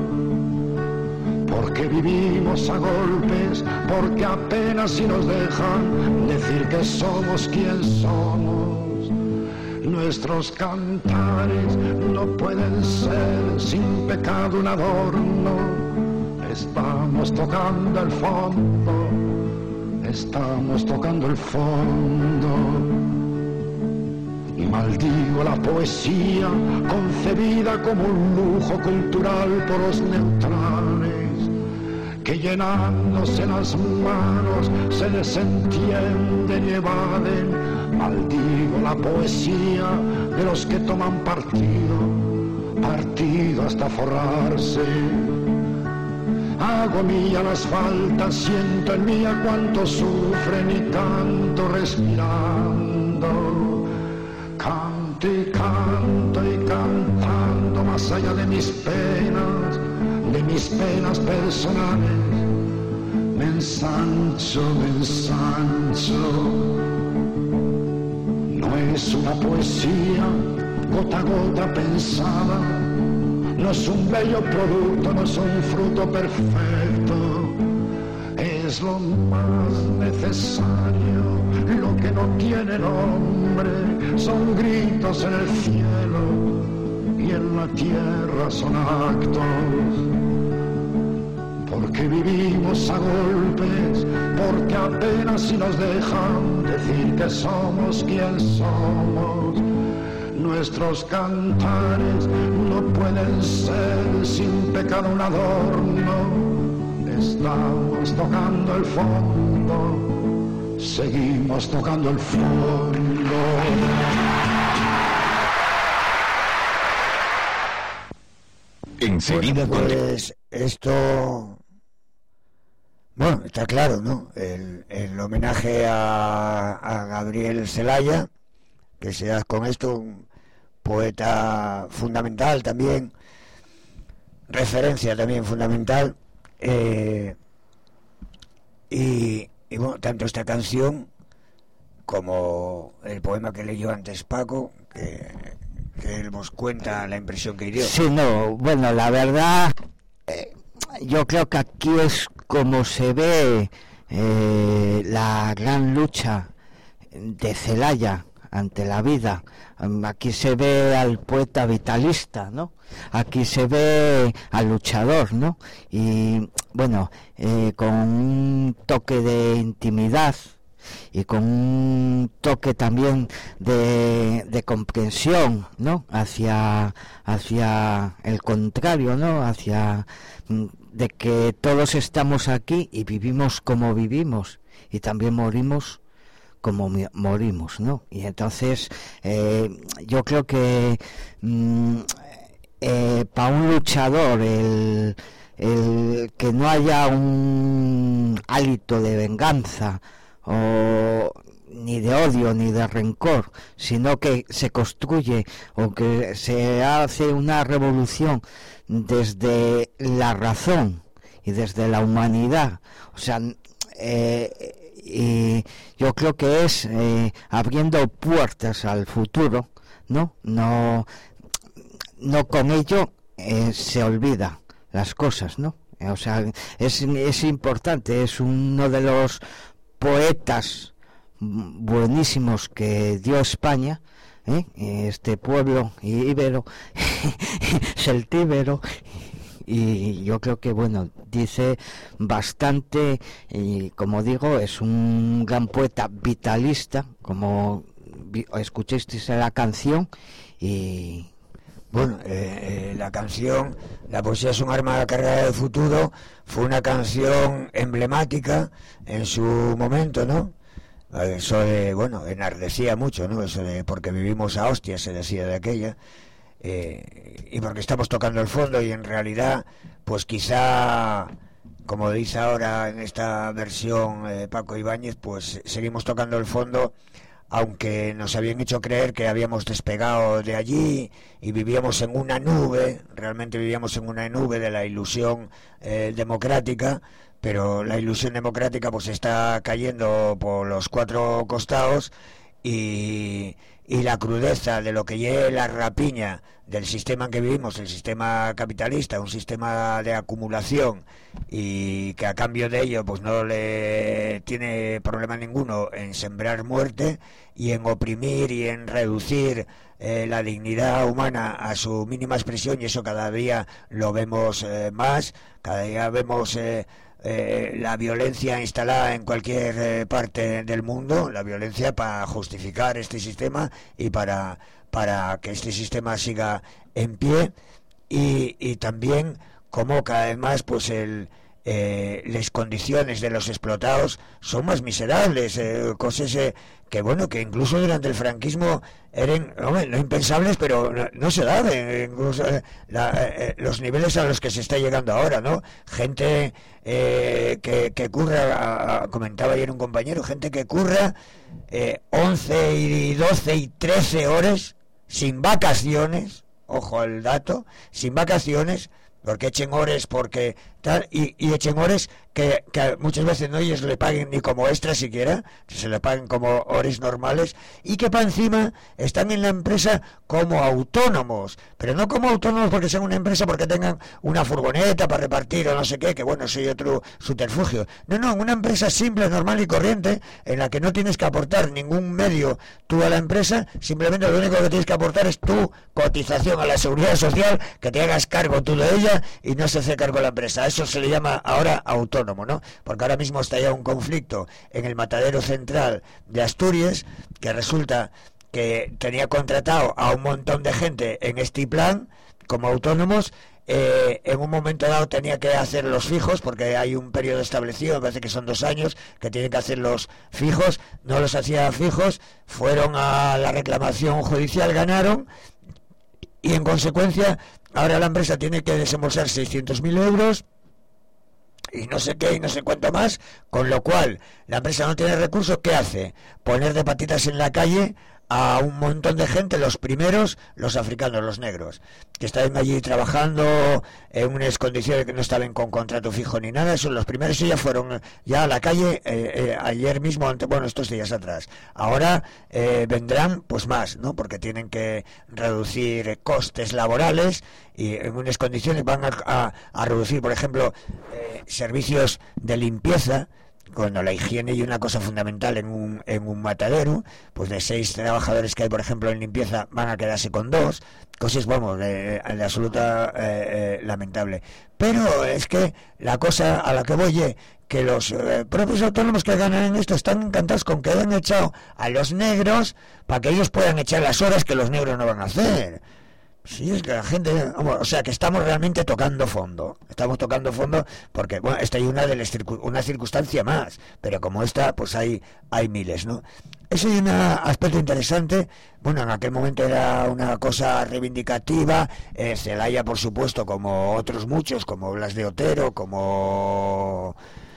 Porque vivimos a golpes, porque apenas si nos dejan decir que somos quien somos. Nuestros cantares no pueden ser sin pecado un adorno. Estamos tocando el fondo, estamos tocando el fondo. Y maldigo la poesía concebida como un lujo cultural por los neutrales, que llenándose las manos se les entienden y evaden. Maldigo la poesía de los que toman partido, partido hasta forrarse. Hago mía las faltas, siento en mía cuánto sufren y canto respirando. Canto y canto y cantando más allá de mis penas, de mis penas personales. Me ensancho, me ensancho. No es una poesía gota a gota pensada, no es un bello producto, no es un fruto perfecto, es lo más necesario, lo que no tiene nombre, son gritos en el cielo y en la tierra son actos. Porque vivimos a golpes, porque apenas si nos dejan decir que somos quien somos. Nuestros cantares no pueden ser sin pecado un adorno. Estamos tocando el fondo, seguimos tocando el fondo. Enseguida bueno, pues esto, bueno, está claro, ¿no? El, el homenaje a, a Gabriel Celaya, que se da con esto, un poeta fundamental también, referencia también fundamental, eh, y, y bueno, tanto esta canción como el poema que leyó antes Paco, que... que él nos cuenta la impresión que dio. Sí, no, bueno, la verdad, eh, yo creo que aquí es como se ve eh, la gran lucha de Celaya ante la vida. Aquí se ve al poeta vitalista, ¿no? Aquí se ve al luchador, ¿no? Y bueno, eh, con un toque de intimidad y con un toque también de, de comprensión, ¿no? Hacia hacia el contrario, ¿no? Hacia de que todos estamos aquí y vivimos como vivimos y también morimos como morimos, ¿no? Y entonces eh, yo creo que mm, eh, para un luchador el el que no haya un hálito de venganza o ni de odio ni de rencor, sino que se construye o que se hace una revolución desde la razón y desde la humanidad, o sea, eh, y yo creo que es eh, abriendo puertas al futuro, no no no con ello eh, se olvida las cosas, no, o sea, es es importante, es uno de los poetas buenísimos que dio España, ¿eh? Este pueblo íbero, celtíbero, y yo creo que bueno, dice bastante, y como digo, es un gran poeta vitalista, como escuchasteis en la canción, y bueno, eh, eh, la canción, la poesía es un arma de la carrera del futuro, fue una canción emblemática en su momento, ¿no? Eso de, bueno, enardecía mucho, ¿no? Eso de porque vivimos a hostias, se decía de aquella, eh, y porque estamos tocando el fondo, y en realidad, pues quizá, como dice ahora en esta versión eh, Paco Ibáñez, pues seguimos tocando el fondo, aunque nos habían hecho creer que habíamos despegado de allí y vivíamos en una nube, realmente vivíamos en una nube de la ilusión eh, democrática, pero la ilusión democrática pues está cayendo por los cuatro costados, y, y la crudeza de lo que lleve la rapiña del sistema en que vivimos, el sistema capitalista, un sistema de acumulación, y que a cambio de ello pues no le tiene problema ninguno en sembrar muerte y en oprimir y en reducir eh, la dignidad humana a su mínima expresión, y eso cada día lo vemos eh, más, cada día vemos eh, eh, la violencia instalada en cualquier eh, parte del mundo, la violencia para justificar este sistema y para para que este sistema siga en pie, y, y también como cada vez más pues el eh, las condiciones de los explotados son más miserables, eh, cosas eh, que bueno, que incluso durante el franquismo eran, hombre, no impensables, pero no, no se daban incluso eh, la, eh, los niveles a los que se está llegando ahora, ¿no? Gente eh, que, que curra, comentaba ayer un compañero, gente que curra eh, once y doce y trece horas sin vacaciones, ojo al dato, sin vacaciones, porque echen horas, porque tal, y, y echen horas que, que muchas veces no ellos le paguen ni como extra siquiera, se le paguen como horas normales, y que para encima están en la empresa como autónomos, pero no como autónomos porque sean una empresa, porque tengan una furgoneta para repartir o no sé qué, que bueno, soy otro subterfugio, no, no, una empresa simple, normal y corriente, en la que no tienes que aportar ningún medio tú a la empresa, simplemente lo único que tienes que aportar es tu cotización a la seguridad social, que te hagas cargo tú de ella y no se hace cargo la empresa. Eso se le llama ahora autónomo, ¿no? Porque ahora mismo está ya un conflicto en el matadero central de Asturias, que resulta que tenía contratado a un montón de gente en este plan como autónomos. Eh, en un momento dado tenía que hacer los fijos, porque hay un periodo establecido, me parece que son dos años que tienen que hacer los fijos, no los hacía fijos, fueron a la reclamación judicial, ganaron, y en consecuencia ahora la empresa tiene que desembolsar seiscientos mil euros y no sé qué y no sé cuánto más, con lo cual la empresa no tiene recursos. ¿Qué hace? Poner de patitas en la calle a un montón de gente, los primeros, los africanos, los negros, que estaban allí trabajando en unas condiciones que no estaban con contrato fijo ni nada. Son los primeros, y ya fueron ya a la calle eh, eh, ayer mismo, ante, bueno, estos días atrás. Ahora eh, vendrán pues más, ¿no? Porque tienen que reducir costes laborales y en unas condiciones van a, a, a reducir, por ejemplo, eh, servicios de limpieza, cuando la higiene es una cosa fundamental en un, en un matadero. Pues de seis trabajadores que hay, por ejemplo, en limpieza, van a quedarse con dos. Cosas, vamos, de, de absoluta eh, eh, lamentable. Pero es que la cosa a la que voy es que los eh, propios autónomos que ganan en esto están encantados con que hayan echado a los negros para que ellos puedan echar las horas que los negros no van a hacer. Sí, es que la gente, o sea, que estamos realmente tocando fondo, estamos tocando fondo porque, bueno, esta hay una de las circun, una circunstancia más, pero como esta, pues hay hay miles, ¿no? Eso es un aspecto interesante. Bueno, en aquel momento era una cosa reivindicativa, eh, Celaya, por supuesto, como otros muchos, como Blas de Otero, como...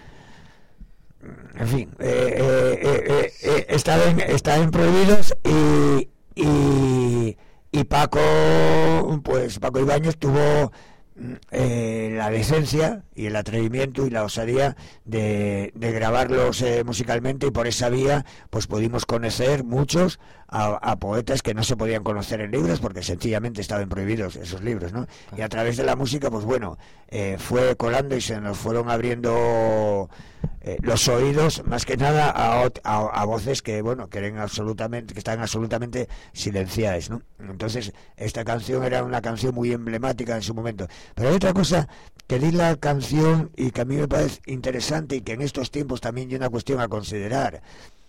En fin, eh, eh, eh, eh, estaban, estaban prohibidos y... y Y Paco, pues Paco Ibáñez tuvo eh, la decencia y el atrevimiento y la osadía de, de grabarlos eh, musicalmente, y por esa vía pues pudimos conocer muchos a, a poetas que no se podían conocer en libros porque sencillamente estaban prohibidos esos libros, ¿no? Y a través de la música, pues bueno, eh, fue colando y se nos fueron abriendo eh, los oídos, más que nada a, a, a voces que, bueno, que eran absolutamente, que están absolutamente silenciadas, ¿no? Entonces esta canción era una canción muy emblemática en su momento. Pero hay otra cosa que di la canción y que a mí me parece interesante y que en estos tiempos también hay una cuestión a considerar.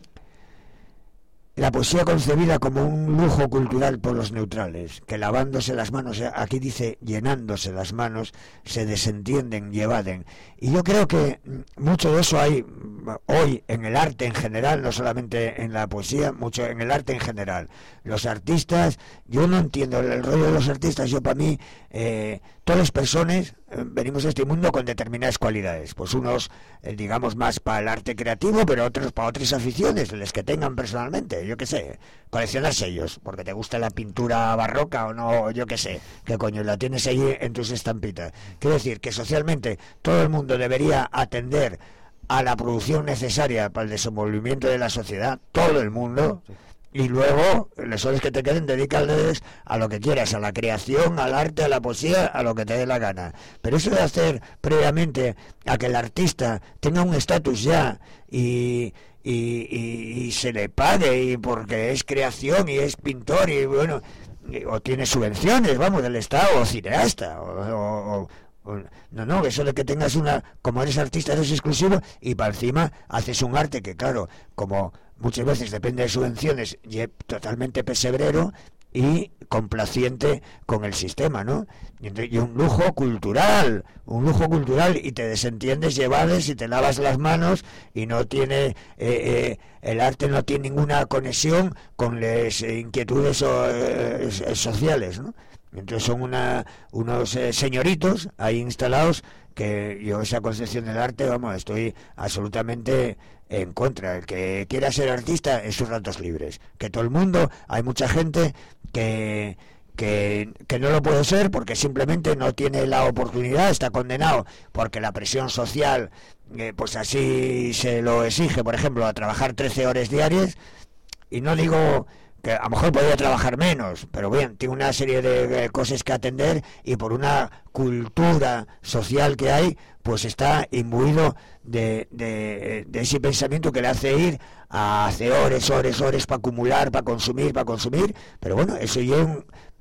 La poesía concebida como un lujo cultural por los neutrales, que lavándose las manos, aquí dice llenándose las manos, se desentienden y evaden. Y yo creo que mucho de eso hay hoy en el arte en general, no solamente en la poesía, mucho en el arte en general. Los artistas, yo no entiendo el rollo de los artistas. Yo, para mí, eh, todas las personas eh, venimos a este mundo con determinadas cualidades. Pues unos, eh, digamos, más para el arte creativo, pero otros para otras aficiones, les que tengan personalmente. Yo qué sé, coleccionar sellos, porque te gusta la pintura barroca o no, yo qué sé, qué coño, la tienes ahí en tus estampitas. Quiero decir que socialmente todo el mundo debería atender a la producción necesaria para el desenvolvimiento de la sociedad, todo el mundo. Y luego, las horas que te queden, dedícales a lo que quieras, a la creación, al arte, a la poesía, a lo que te dé la gana. Pero eso de hacer previamente a que el artista tenga un estatus ya y, y, y, y se le pague, y porque es creación y es pintor y bueno, y, o tiene subvenciones, vamos, del Estado, o cineasta, o... o no, no, eso de que tengas una, como eres artista eres exclusivo y para encima haces un arte que, claro, como muchas veces depende de subvenciones, y es totalmente pesebrero y complaciente con el sistema, ¿no? Y un lujo cultural, un lujo cultural, y te desentiendes, llevades y te lavas las manos, y no tiene, eh, eh, el arte no tiene ninguna conexión con las inquietudes eh, sociales, ¿no? Entonces son una, unos eh, señoritos ahí instalados que yo esa concepción del arte, vamos, estoy absolutamente en contra. El que quiera ser artista en sus ratos libres. Que todo el mundo, hay mucha gente que, que, que no lo puede ser porque simplemente no tiene la oportunidad, está condenado porque la presión social, eh, pues así se lo exige, por ejemplo, a trabajar trece horas diarias, y no digo... que a lo mejor podría trabajar menos, pero bien, tiene una serie de cosas que atender, y por una cultura social que hay, pues está imbuido de, de, de ese pensamiento que le hace ir a hacer horas, horas, horas para acumular, para consumir, para consumir, pero bueno, eso ya es un,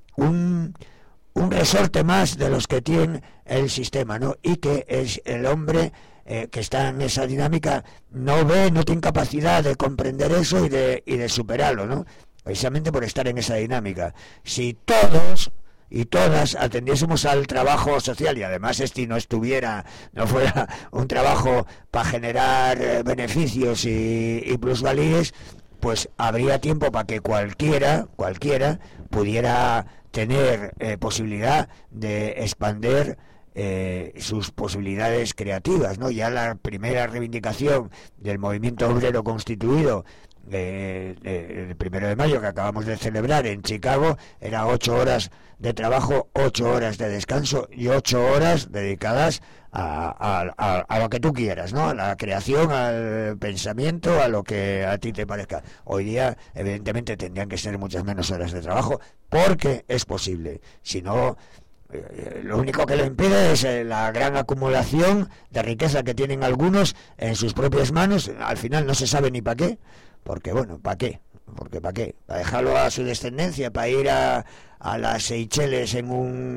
un, un resorte más de los que tiene el sistema, ¿no? Y que es el hombre... Eh, que está en esa dinámica, no ve, no tiene capacidad de comprender eso y de, y de superarlo, ¿no? precisamente por estar en esa dinámica. Si todos y todas atendiésemos al trabajo social, y además este no estuviera, no fuera un trabajo para generar eh, beneficios y, y plusvalías, pues habría tiempo para que cualquiera, cualquiera pudiera tener eh, posibilidad de expandir eh, sus posibilidades creativas, ¿no? Ya la primera reivindicación del movimiento obrero constituido Eh, eh, el primero de mayo que acabamos de celebrar en Chicago era ocho horas de trabajo, ocho horas de descanso y ocho horas dedicadas a, a, a, a lo que tú quieras, ¿no? A la creación, al pensamiento, a lo que a ti te parezca. Hoy día evidentemente tendrían que ser muchas menos horas de trabajo porque es posible, si no eh, lo único que lo impide es eh, la gran acumulación de riqueza que tienen algunos en sus propias manos. Al final no se sabe ni para qué. Porque, bueno, ¿para qué? Porque ¿para qué? ¿Para dejarlo a su descendencia? ¿Para ir a, a las Seychelles en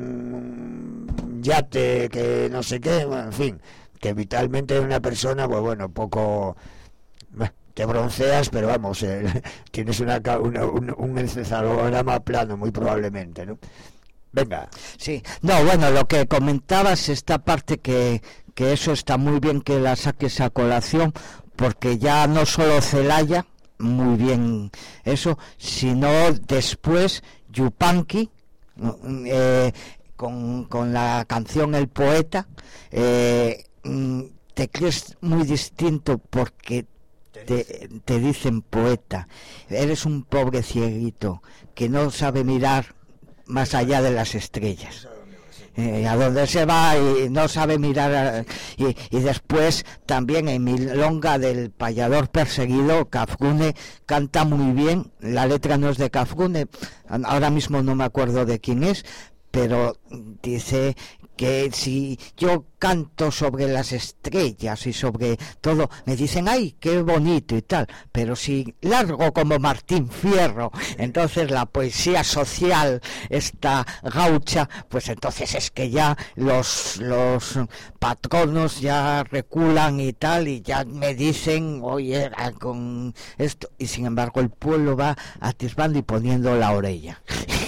un yate que no sé qué? Bueno, en fin, que vitalmente una persona, pues bueno, poco... te bronceas, pero vamos, eh, tienes una, una, un, un encefalograma plano, muy probablemente, ¿no? Venga. Sí, no, bueno, lo que comentabas, esta parte que, que eso está muy bien que la saques a colación, porque ya no solo Celaya, muy bien eso, sino después Yupanqui, eh, con, con la canción El Poeta, eh, te crees muy distinto porque te, te dicen poeta, eres un pobre cieguito que no sabe mirar más allá de las estrellas. Eh, a donde se va y no sabe mirar a, y, y después también en Milonga del payador perseguido, Cafrune canta muy bien. La letra no es de Cafrune, ahora mismo no me acuerdo de quién es, pero dice que si yo canto sobre las estrellas y sobre todo, me dicen, ay, qué bonito y tal, pero si largo como Martín Fierro, entonces la poesía social, esta gaucha, pues entonces es que ya los, los patronos ya reculan y tal, y ya me dicen, oye, con esto, y sin embargo el pueblo va atisbando y poniendo la orella.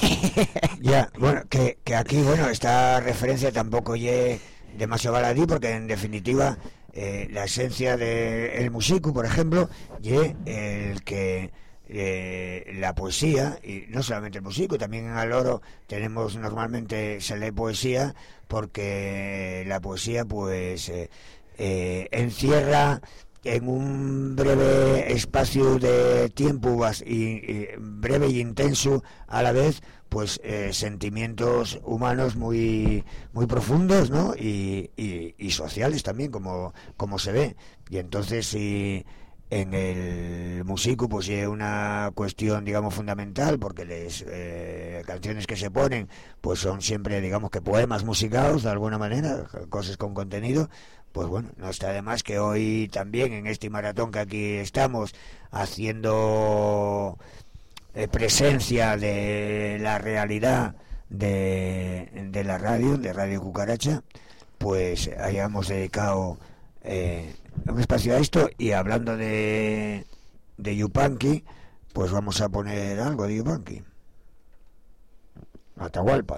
Ya, bueno, que, que aquí, bueno, esta referencia tampoco es demasiado baladí, porque en definitiva eh, la esencia del músico, por ejemplo, es el que eh, la poesía, y no solamente el músico, también en Aloro tenemos normalmente, se lee poesía, porque la poesía pues eh, eh, encierra en un breve espacio de tiempo y, y breve y intenso a la vez, pues eh, sentimientos humanos muy muy profundos, ¿no? Y, y, y sociales también, como como se ve. Y entonces si en el músico pues es una cuestión, digamos, fundamental, porque las eh, canciones que se ponen pues son siempre, digamos, que poemas musicados de alguna manera, cosas con contenido. Pues bueno, no está de más que hoy también en este maratón que aquí estamos haciendo eh, presencia de la realidad de, de la radio, de Radio Cucaracha, pues hayamos dedicado eh, un espacio a esto. Y hablando de, de Yupanqui, pues vamos a poner algo de Yupanqui. Atahualpa.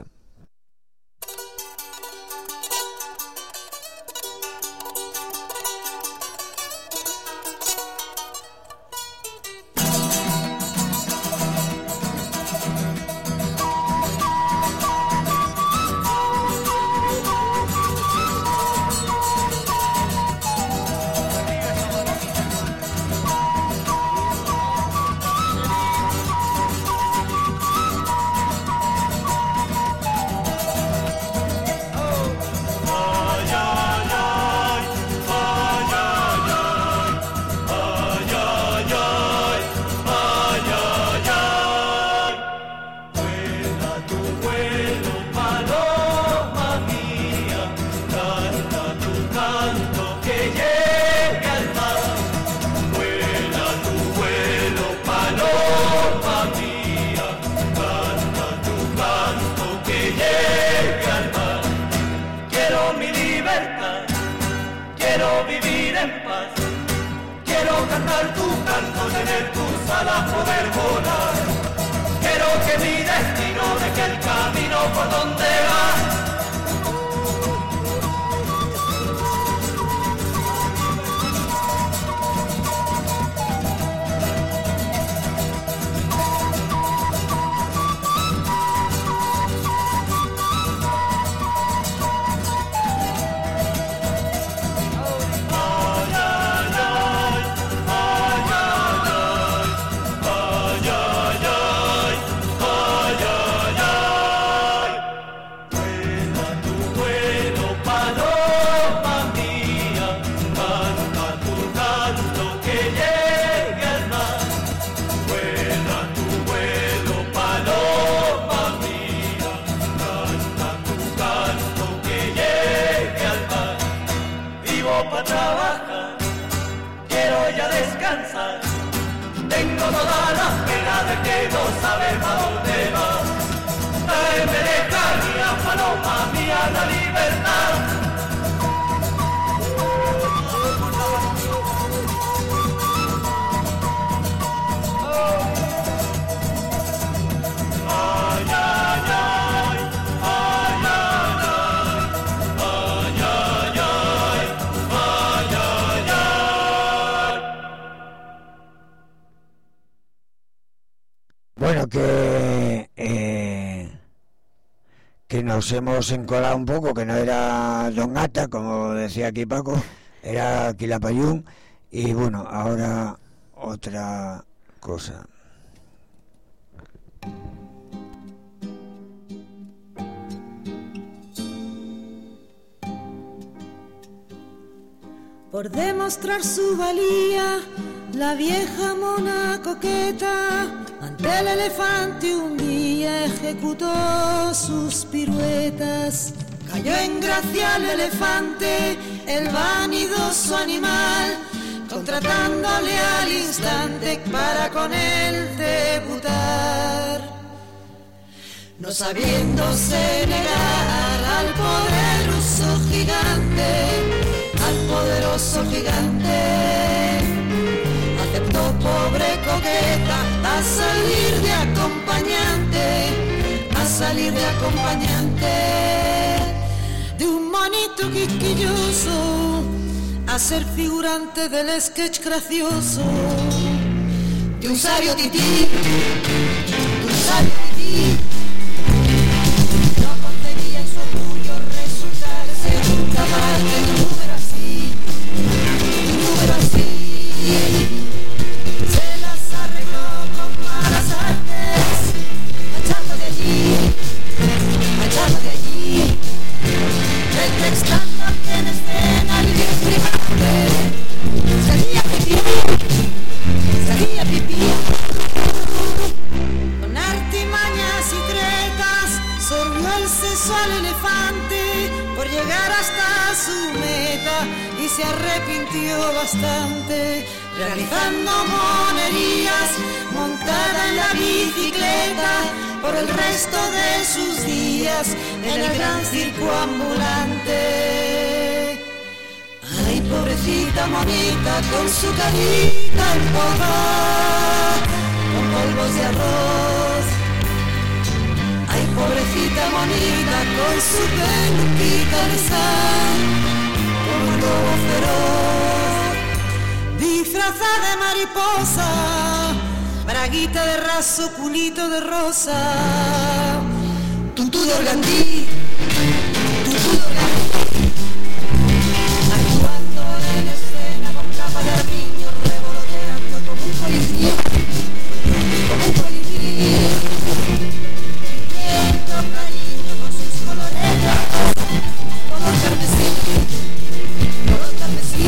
Cantar tu canto, tener tus alas, poder volar. que mi destino deje el camino por donde va. Tengo toda la pena de que no sabes a dónde vas. Tráeme lejanía, paloma mía, la libertad. Ay, ay, ay, ay, ay, ay, ay, ay, ay, ay, ay. Bueno, que eh, que nos hemos encolado un poco, que no era Don Gata, como decía aquí Paco, era Quilapayún, y bueno, ahora otra cosa. Por demostrar su valía, la vieja mona coqueta ante el elefante un día ejecutó sus piruetas. Cayó en gracia el elefante, el vanidoso animal, contratándole al instante para con él debutar. No sabiéndose negar al poderoso gigante, al poderoso gigante, aceptó pobre coqueta a salir de acompañante, a salir de acompañante de un monito quisquilloso, a ser figurante del sketch gracioso de un sabio tití, de un sabio tití. No concebía en su orgullo resultar ser un cabal de un número así, un número así. Se las arregló con malas artes, echando de allí, echando de allí, pretextando que en escena el bien primante se hacía pipí, se hacía pipí. Con artimañas y tretas sorbió el seso al elefante por llegar hasta su meta y se arrepintió bastante, realizando monerías montada en la bicicleta por el resto de sus días en el gran circo ambulante. Ay, pobrecita monita con su carita empolvada con polvos de arroz. Ay, pobrecita monita con su peluquita lisa como un lobo feroz, disfrazada de mariposa, braguita de raso, culito de rosa, tutú de organdí, tutú de organdí, actuando en escena con capa de armiño, revoloteando como un colibrí, como un colibrí, viendo cariño con sus coloretas, color carmesí, color carmesí.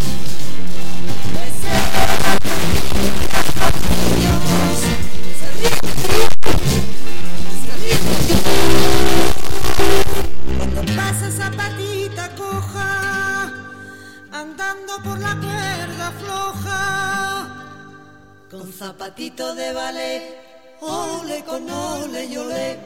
Cuando pasa esa patita coja, andando por la cuerda floja, con zapatito de ballet, ole con ole y ole.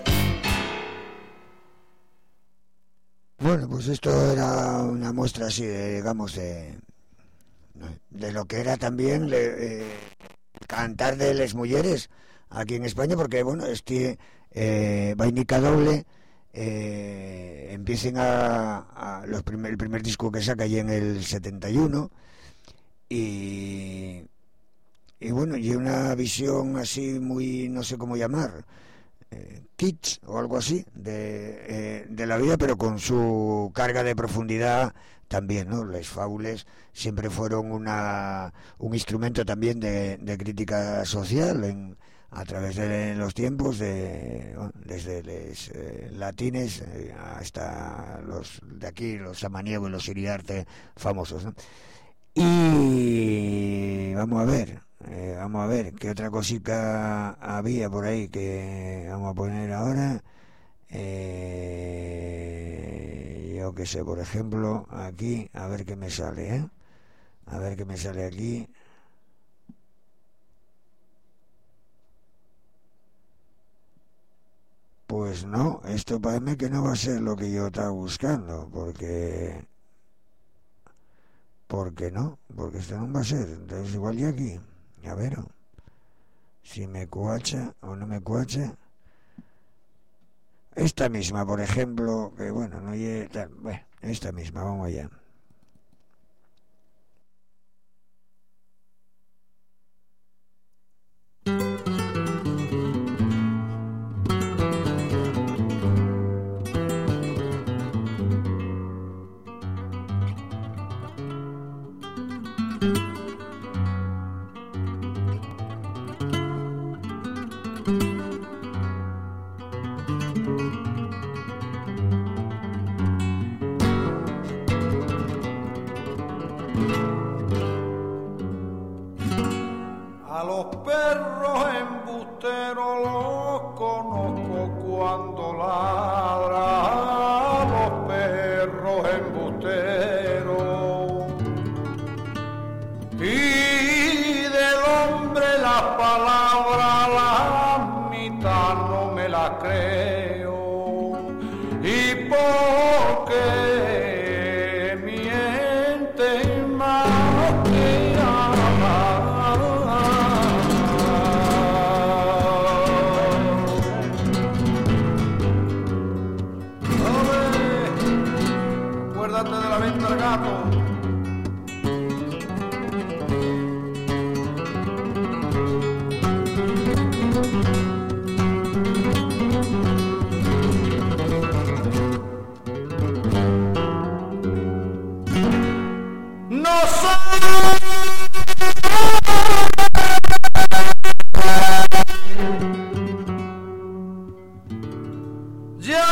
Bueno, pues esto era una muestra así, de, digamos, de, de lo que era también le, eh, cantar de les mulleres aquí en España, porque bueno, este eh, Vainica Doble eh, empiecen a, a los primer, el primer disco que saca allí en el setenta y uno, y y bueno, y una visión así muy, no sé cómo llamar, eh, kitsch o algo así de, eh, de la vida, pero con su carga de profundidad también, ¿no? Les Faules siempre fueron una un instrumento también de, de crítica social en, a través de los tiempos, de, bueno, desde los eh, latines eh, hasta los de aquí, los Samaniego y los Iriarte famosos, ¿no? Y vamos a ver, eh, vamos a ver qué otra cosita había por ahí que vamos a poner ahora. Eh, yo qué sé, por ejemplo, aquí, a ver qué me sale, ¿eh? A ver qué me sale aquí. Pues no, esto parece que no va a ser lo que yo estaba buscando, porque... porque no, porque esto no va a ser. Entonces igual y aquí, a ver, si me cuacha o no me cuacha. Esta misma, por ejemplo, que bueno, no llega, bueno, esta misma, vamos allá. A los perros embusteros los conozco cuando ladran, los perros embusteros. Y del hombre las palabras, la mitad no me las creo. ¿Y por qué mienten más que acuérdate de la venta del gato. No ya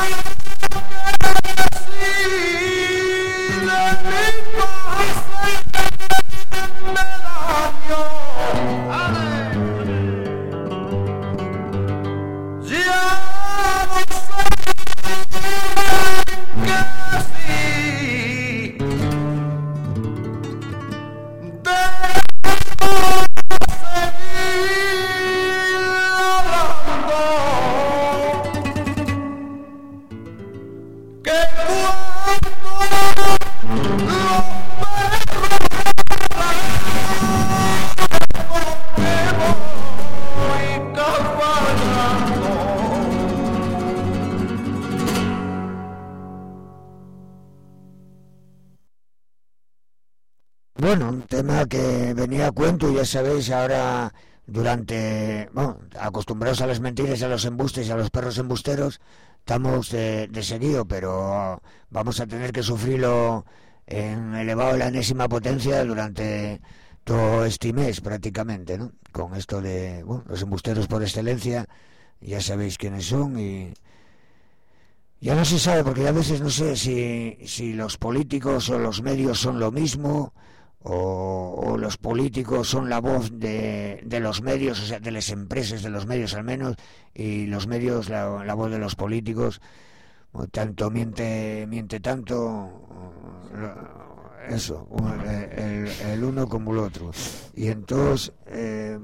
Bueno, un tema que venía a cuento, ya sabéis, ahora durante, bueno, acostumbrados a las mentiras, a los embustes y a los perros embusteros, estamos de, de seguido, pero vamos a tener que sufrirlo en elevado a la enésima potencia durante todo este mes prácticamente, ¿no? Con esto de, bueno, los embusteros por excelencia, ya sabéis quiénes son y ya no se sabe, porque a veces no sé si, si los políticos o los medios son lo mismo, o, o los políticos son la voz de, de los medios, o sea, de las empresas, de los medios al menos, y los medios la, la voz de los políticos. Tanto miente, miente tanto, eso, el, el uno como el otro. Y entonces, eh,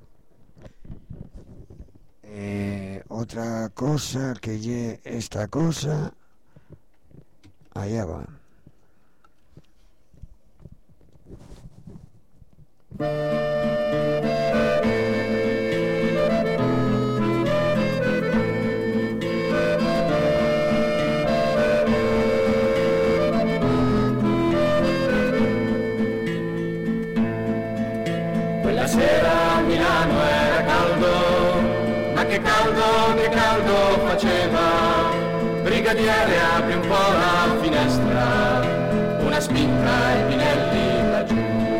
eh, otra cosa que ye, esta cosa, allá va. Quella sera a Milano era caldo, ma che caldo, che caldo faceva. Brigadiere, apri un po' la finestra, una spinta e Pinelli laggiù.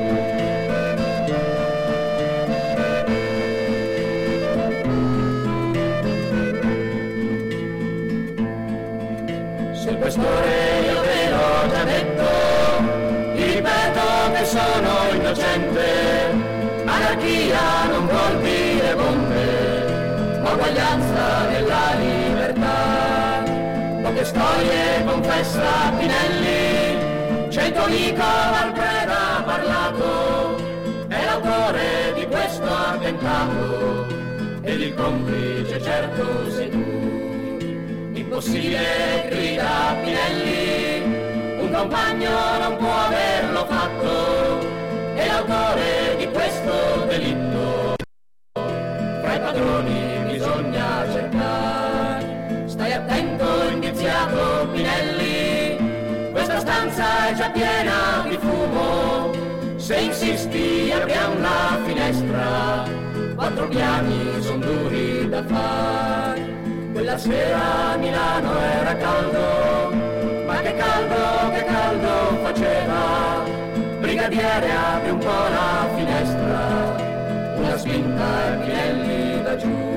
Sul questore io ve l'ho già detto, ti ripeto che sono innocente. Anarchia non vuol dire bombe, ma uguaglianza della libertà. Poche storie confessa Pinelli, Centolico al preda ha parlato, è l'autore di questo attentato, ed il complice certo sei tu. Impossibile, grida Pinelli, un compagno non può averlo fatto, è l'autore di questo delitto, fra i padroni bisogna cercare. Stai attento, indiziato Pinelli, questa stanza è già piena di fumo, se insisti apriamo la finestra, quattro piani son duri da far. Quella sera a Milano era caldo, ma che caldo, che caldo faceva. Brigadiere, apri un po' la finestra, una spinta e Pinelli da giù.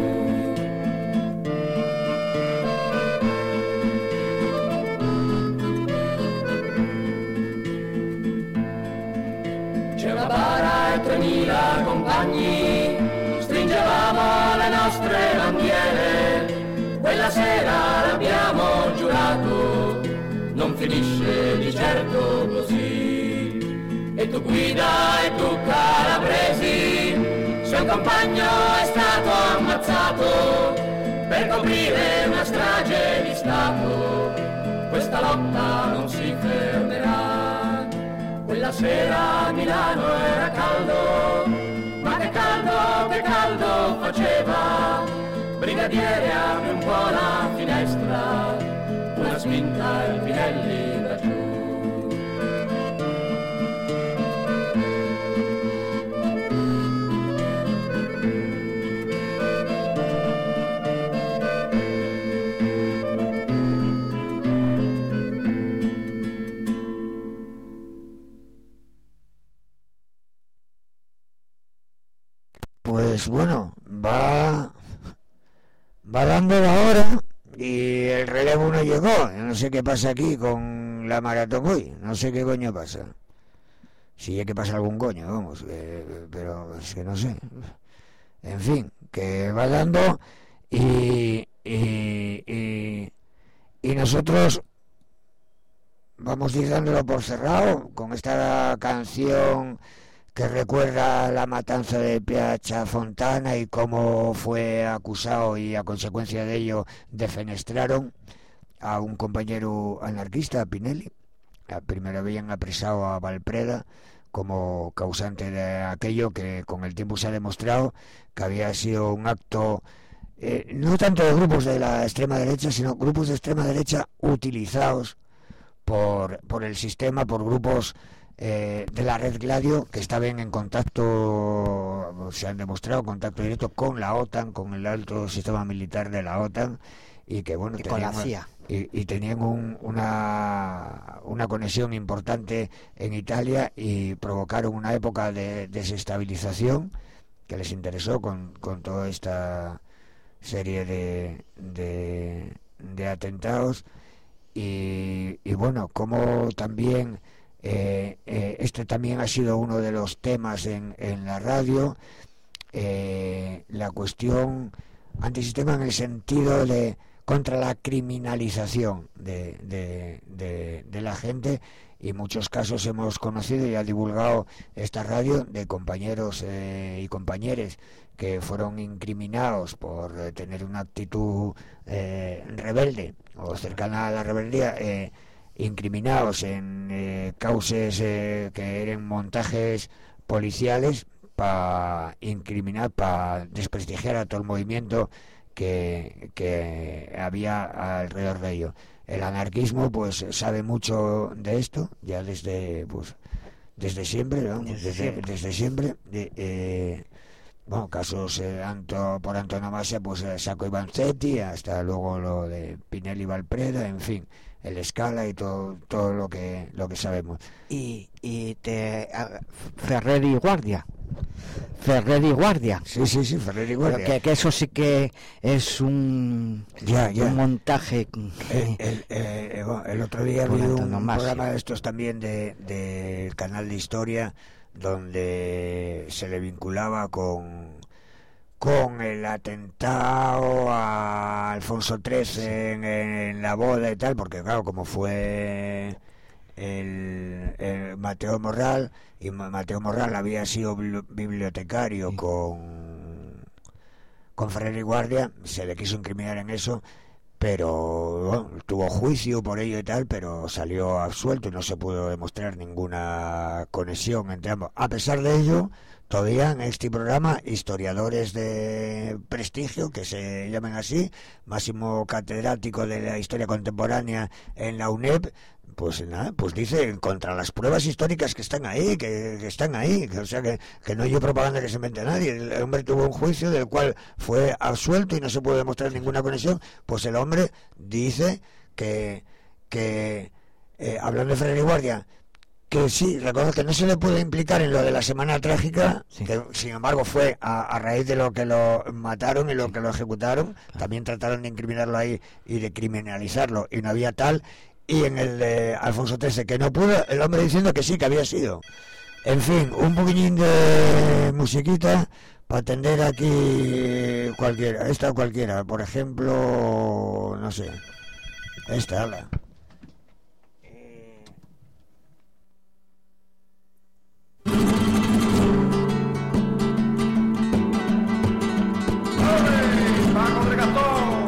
C'è una bara e tremila compagni, stringevamo le nostre bandiere, quella sera l'abbiamo giurato, non finisce di certo così. E tu guida e tu calabresi, se un compagno è stato ammazzato per coprire una strage di Stato, questa lotta non si fermerà. Quella sera a Milano era caldo, ma che caldo, che caldo faceva. Brigadiere, apri un po' la finestra, una spinta e Pinelli da giù. Pues bueno, va, va dando la hora y el relevo no llegó. No sé qué pasa aquí con la maratón hoy, no sé qué coño pasa. Si es que pasa algún coño, vamos, eh, pero es que no sé. En fin, que va dando y, y, y, y nosotros vamos a ir dándolo por cerrado con esta canción que recuerda la matanza de Piazza Fontana y cómo fue acusado y a consecuencia de ello defenestraron a un compañero anarquista, Pinelli. Primero habían apresado a Valpreda como causante de aquello que con el tiempo se ha demostrado que había sido un acto eh, no tanto de grupos de la extrema derecha, sino grupos de extrema derecha utilizados por, por el sistema, por grupos Eh, de la red Gladio que estaban en contacto, se han demostrado contacto directo con la OTAN, con el alto sistema militar de la OTAN y que bueno, y tenían, con la C I A y, y tenían un, una, una conexión importante en Italia y provocaron una época de desestabilización que les interesó con, con toda esta serie de, de, de atentados y, y bueno, como también Eh, eh, este también ha sido uno de los temas en, en la radio, eh, la cuestión antisistema en el sentido de contra la criminalización de, de, de, de la gente, y muchos casos hemos conocido y ha divulgado esta radio de compañeros eh, y compañeras que fueron incriminados por eh, tener una actitud eh, rebelde o cercana a la rebeldía, eh, incriminados en eh, causas eh, que eran montajes policiales para incriminar, para desprestigiar a todo el movimiento que, que había alrededor de ello. El anarquismo pues sabe mucho de esto, ya desde pues desde siempre, ¿no? Desde desde, siempre. desde siempre. Eh, eh, bueno, casos eh, anto, por antonomasia, pues eh, Sacco y Vanzetti, hasta luego lo de Pinelli y Valpreda, en fin, el Scala y todo todo lo que lo que sabemos. Y, y te a- Ferrer y Guardia. Ferrer y Guardia. Sí, sí, sí, Ferrer y Guardia. Que, que eso sí que es un, Ya, ya. un montaje. El, el, eh, bueno, el otro día Por vi un antonomasia. programa de estos también de, del canal de Historia, donde se le vinculaba con con el atentado a Alfonso trece en, en la boda y tal, porque claro, como fue el, el Mateo Morral, y Ma- Mateo Morral había sido bibli- bibliotecario con con Ferrer y Guardia, se le quiso incriminar en eso, pero bueno, tuvo juicio por ello y tal, pero salió absuelto y no se pudo demostrar ninguna conexión entre ambos. A pesar de ello, todavía en este programa, historiadores de prestigio, que se llaman así, máximo catedrático de la historia contemporánea en la UNED, pues nada, pues dice contra las pruebas históricas que están ahí, que, que están ahí, que, o sea que, que no hay propaganda que se invente nadie. El hombre tuvo un juicio del cual fue absuelto y no se puede demostrar ninguna conexión. Pues el hombre dice que, que eh, hablando de Ferrer y Guardia, que sí, reconoce que no se le puede implicar en lo de la Semana Trágica, que sin embargo fue a, a raíz de lo que lo mataron y lo que lo ejecutaron, también trataron de incriminarlo ahí y de criminalizarlo y no había tal, y en el de Alfonso trece que no pudo, el hombre diciendo que sí, que había sido. En fin, un poquillín de musiquita para atender aquí cualquiera, esta o cualquiera, por ejemplo, no sé, esta, ala. ¡Paco del Gastón!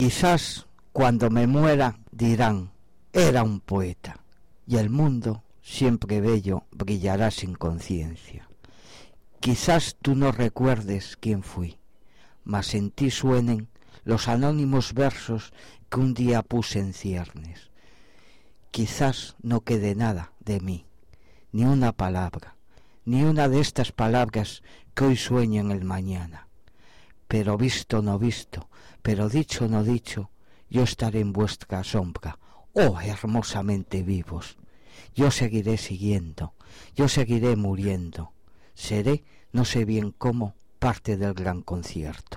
Quizás cuando me muera dirán, era un poeta, y el mundo, siempre bello, brillará sin conciencia. Quizás tú no recuerdes quién fui, mas en ti suenen los anónimos versos que un día puse en ciernes. Quizás no quede nada de mí, ni una palabra, ni una de estas palabras que hoy sueño en el mañana. Pero visto no visto, pero dicho no dicho, yo estaré en vuestra sombra, oh hermosamente vivos. Yo seguiré siguiendo, yo seguiré muriendo. Seré, no sé bien cómo, parte del gran concierto.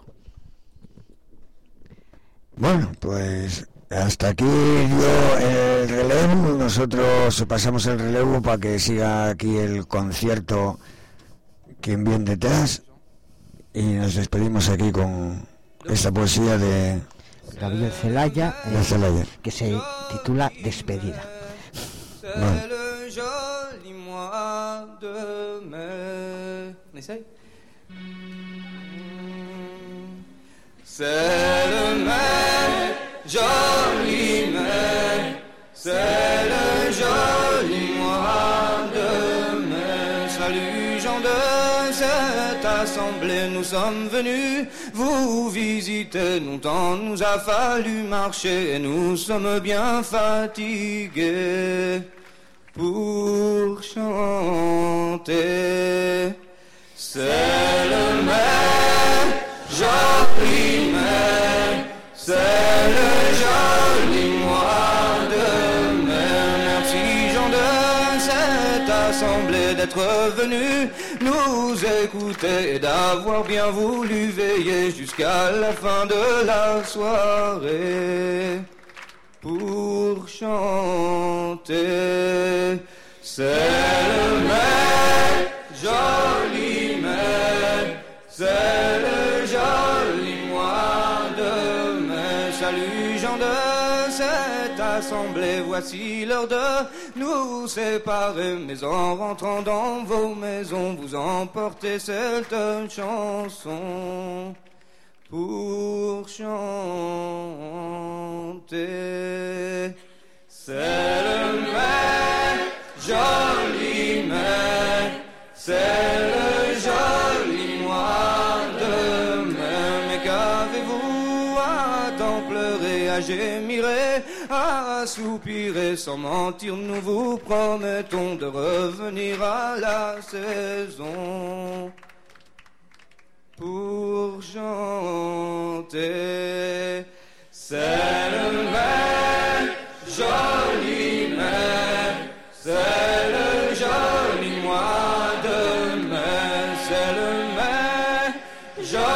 Bueno, pues hasta aquí dio el relevo. Nosotros pasamos el relevo para que siga aquí el concierto quien viene detrás. Y nos despedimos aquí con esta poesía de Gabriel Celaya, de Celaya. Eh, que se titula Despedida. Bueno. C'est le mai, joli mai, c'est le joli mois de mai. Salut gens de cette assemblée, nous sommes venus vous visiter. Longtemps nous a fallu marcher et nous sommes bien fatigués pour chanter. C'est le mai, joli mai, c'est le joli mois de mai. Merci gens de cette assemblée d'être venus nous écouter et d'avoir bien voulu veiller jusqu'à la fin de la soirée pour chanter. C'est le mai, joli mai, c'est le joli mois de mai. Salut gens de cette assemblée, voici l'heure de nous séparer. Mais en rentrant dans vos maisons, vous emportez cette chanson pour chanter. C'est le mai, joli mai, c'est le joli mois de mai. Mais qu'avez-vous à tant pleurer, à gémirer, à soupirer? Sans mentir, nous vous promettons de revenir à la saison pour chanter. C'est le mai, joli mai, c'est le joli mois de mai, c'est le mai, joli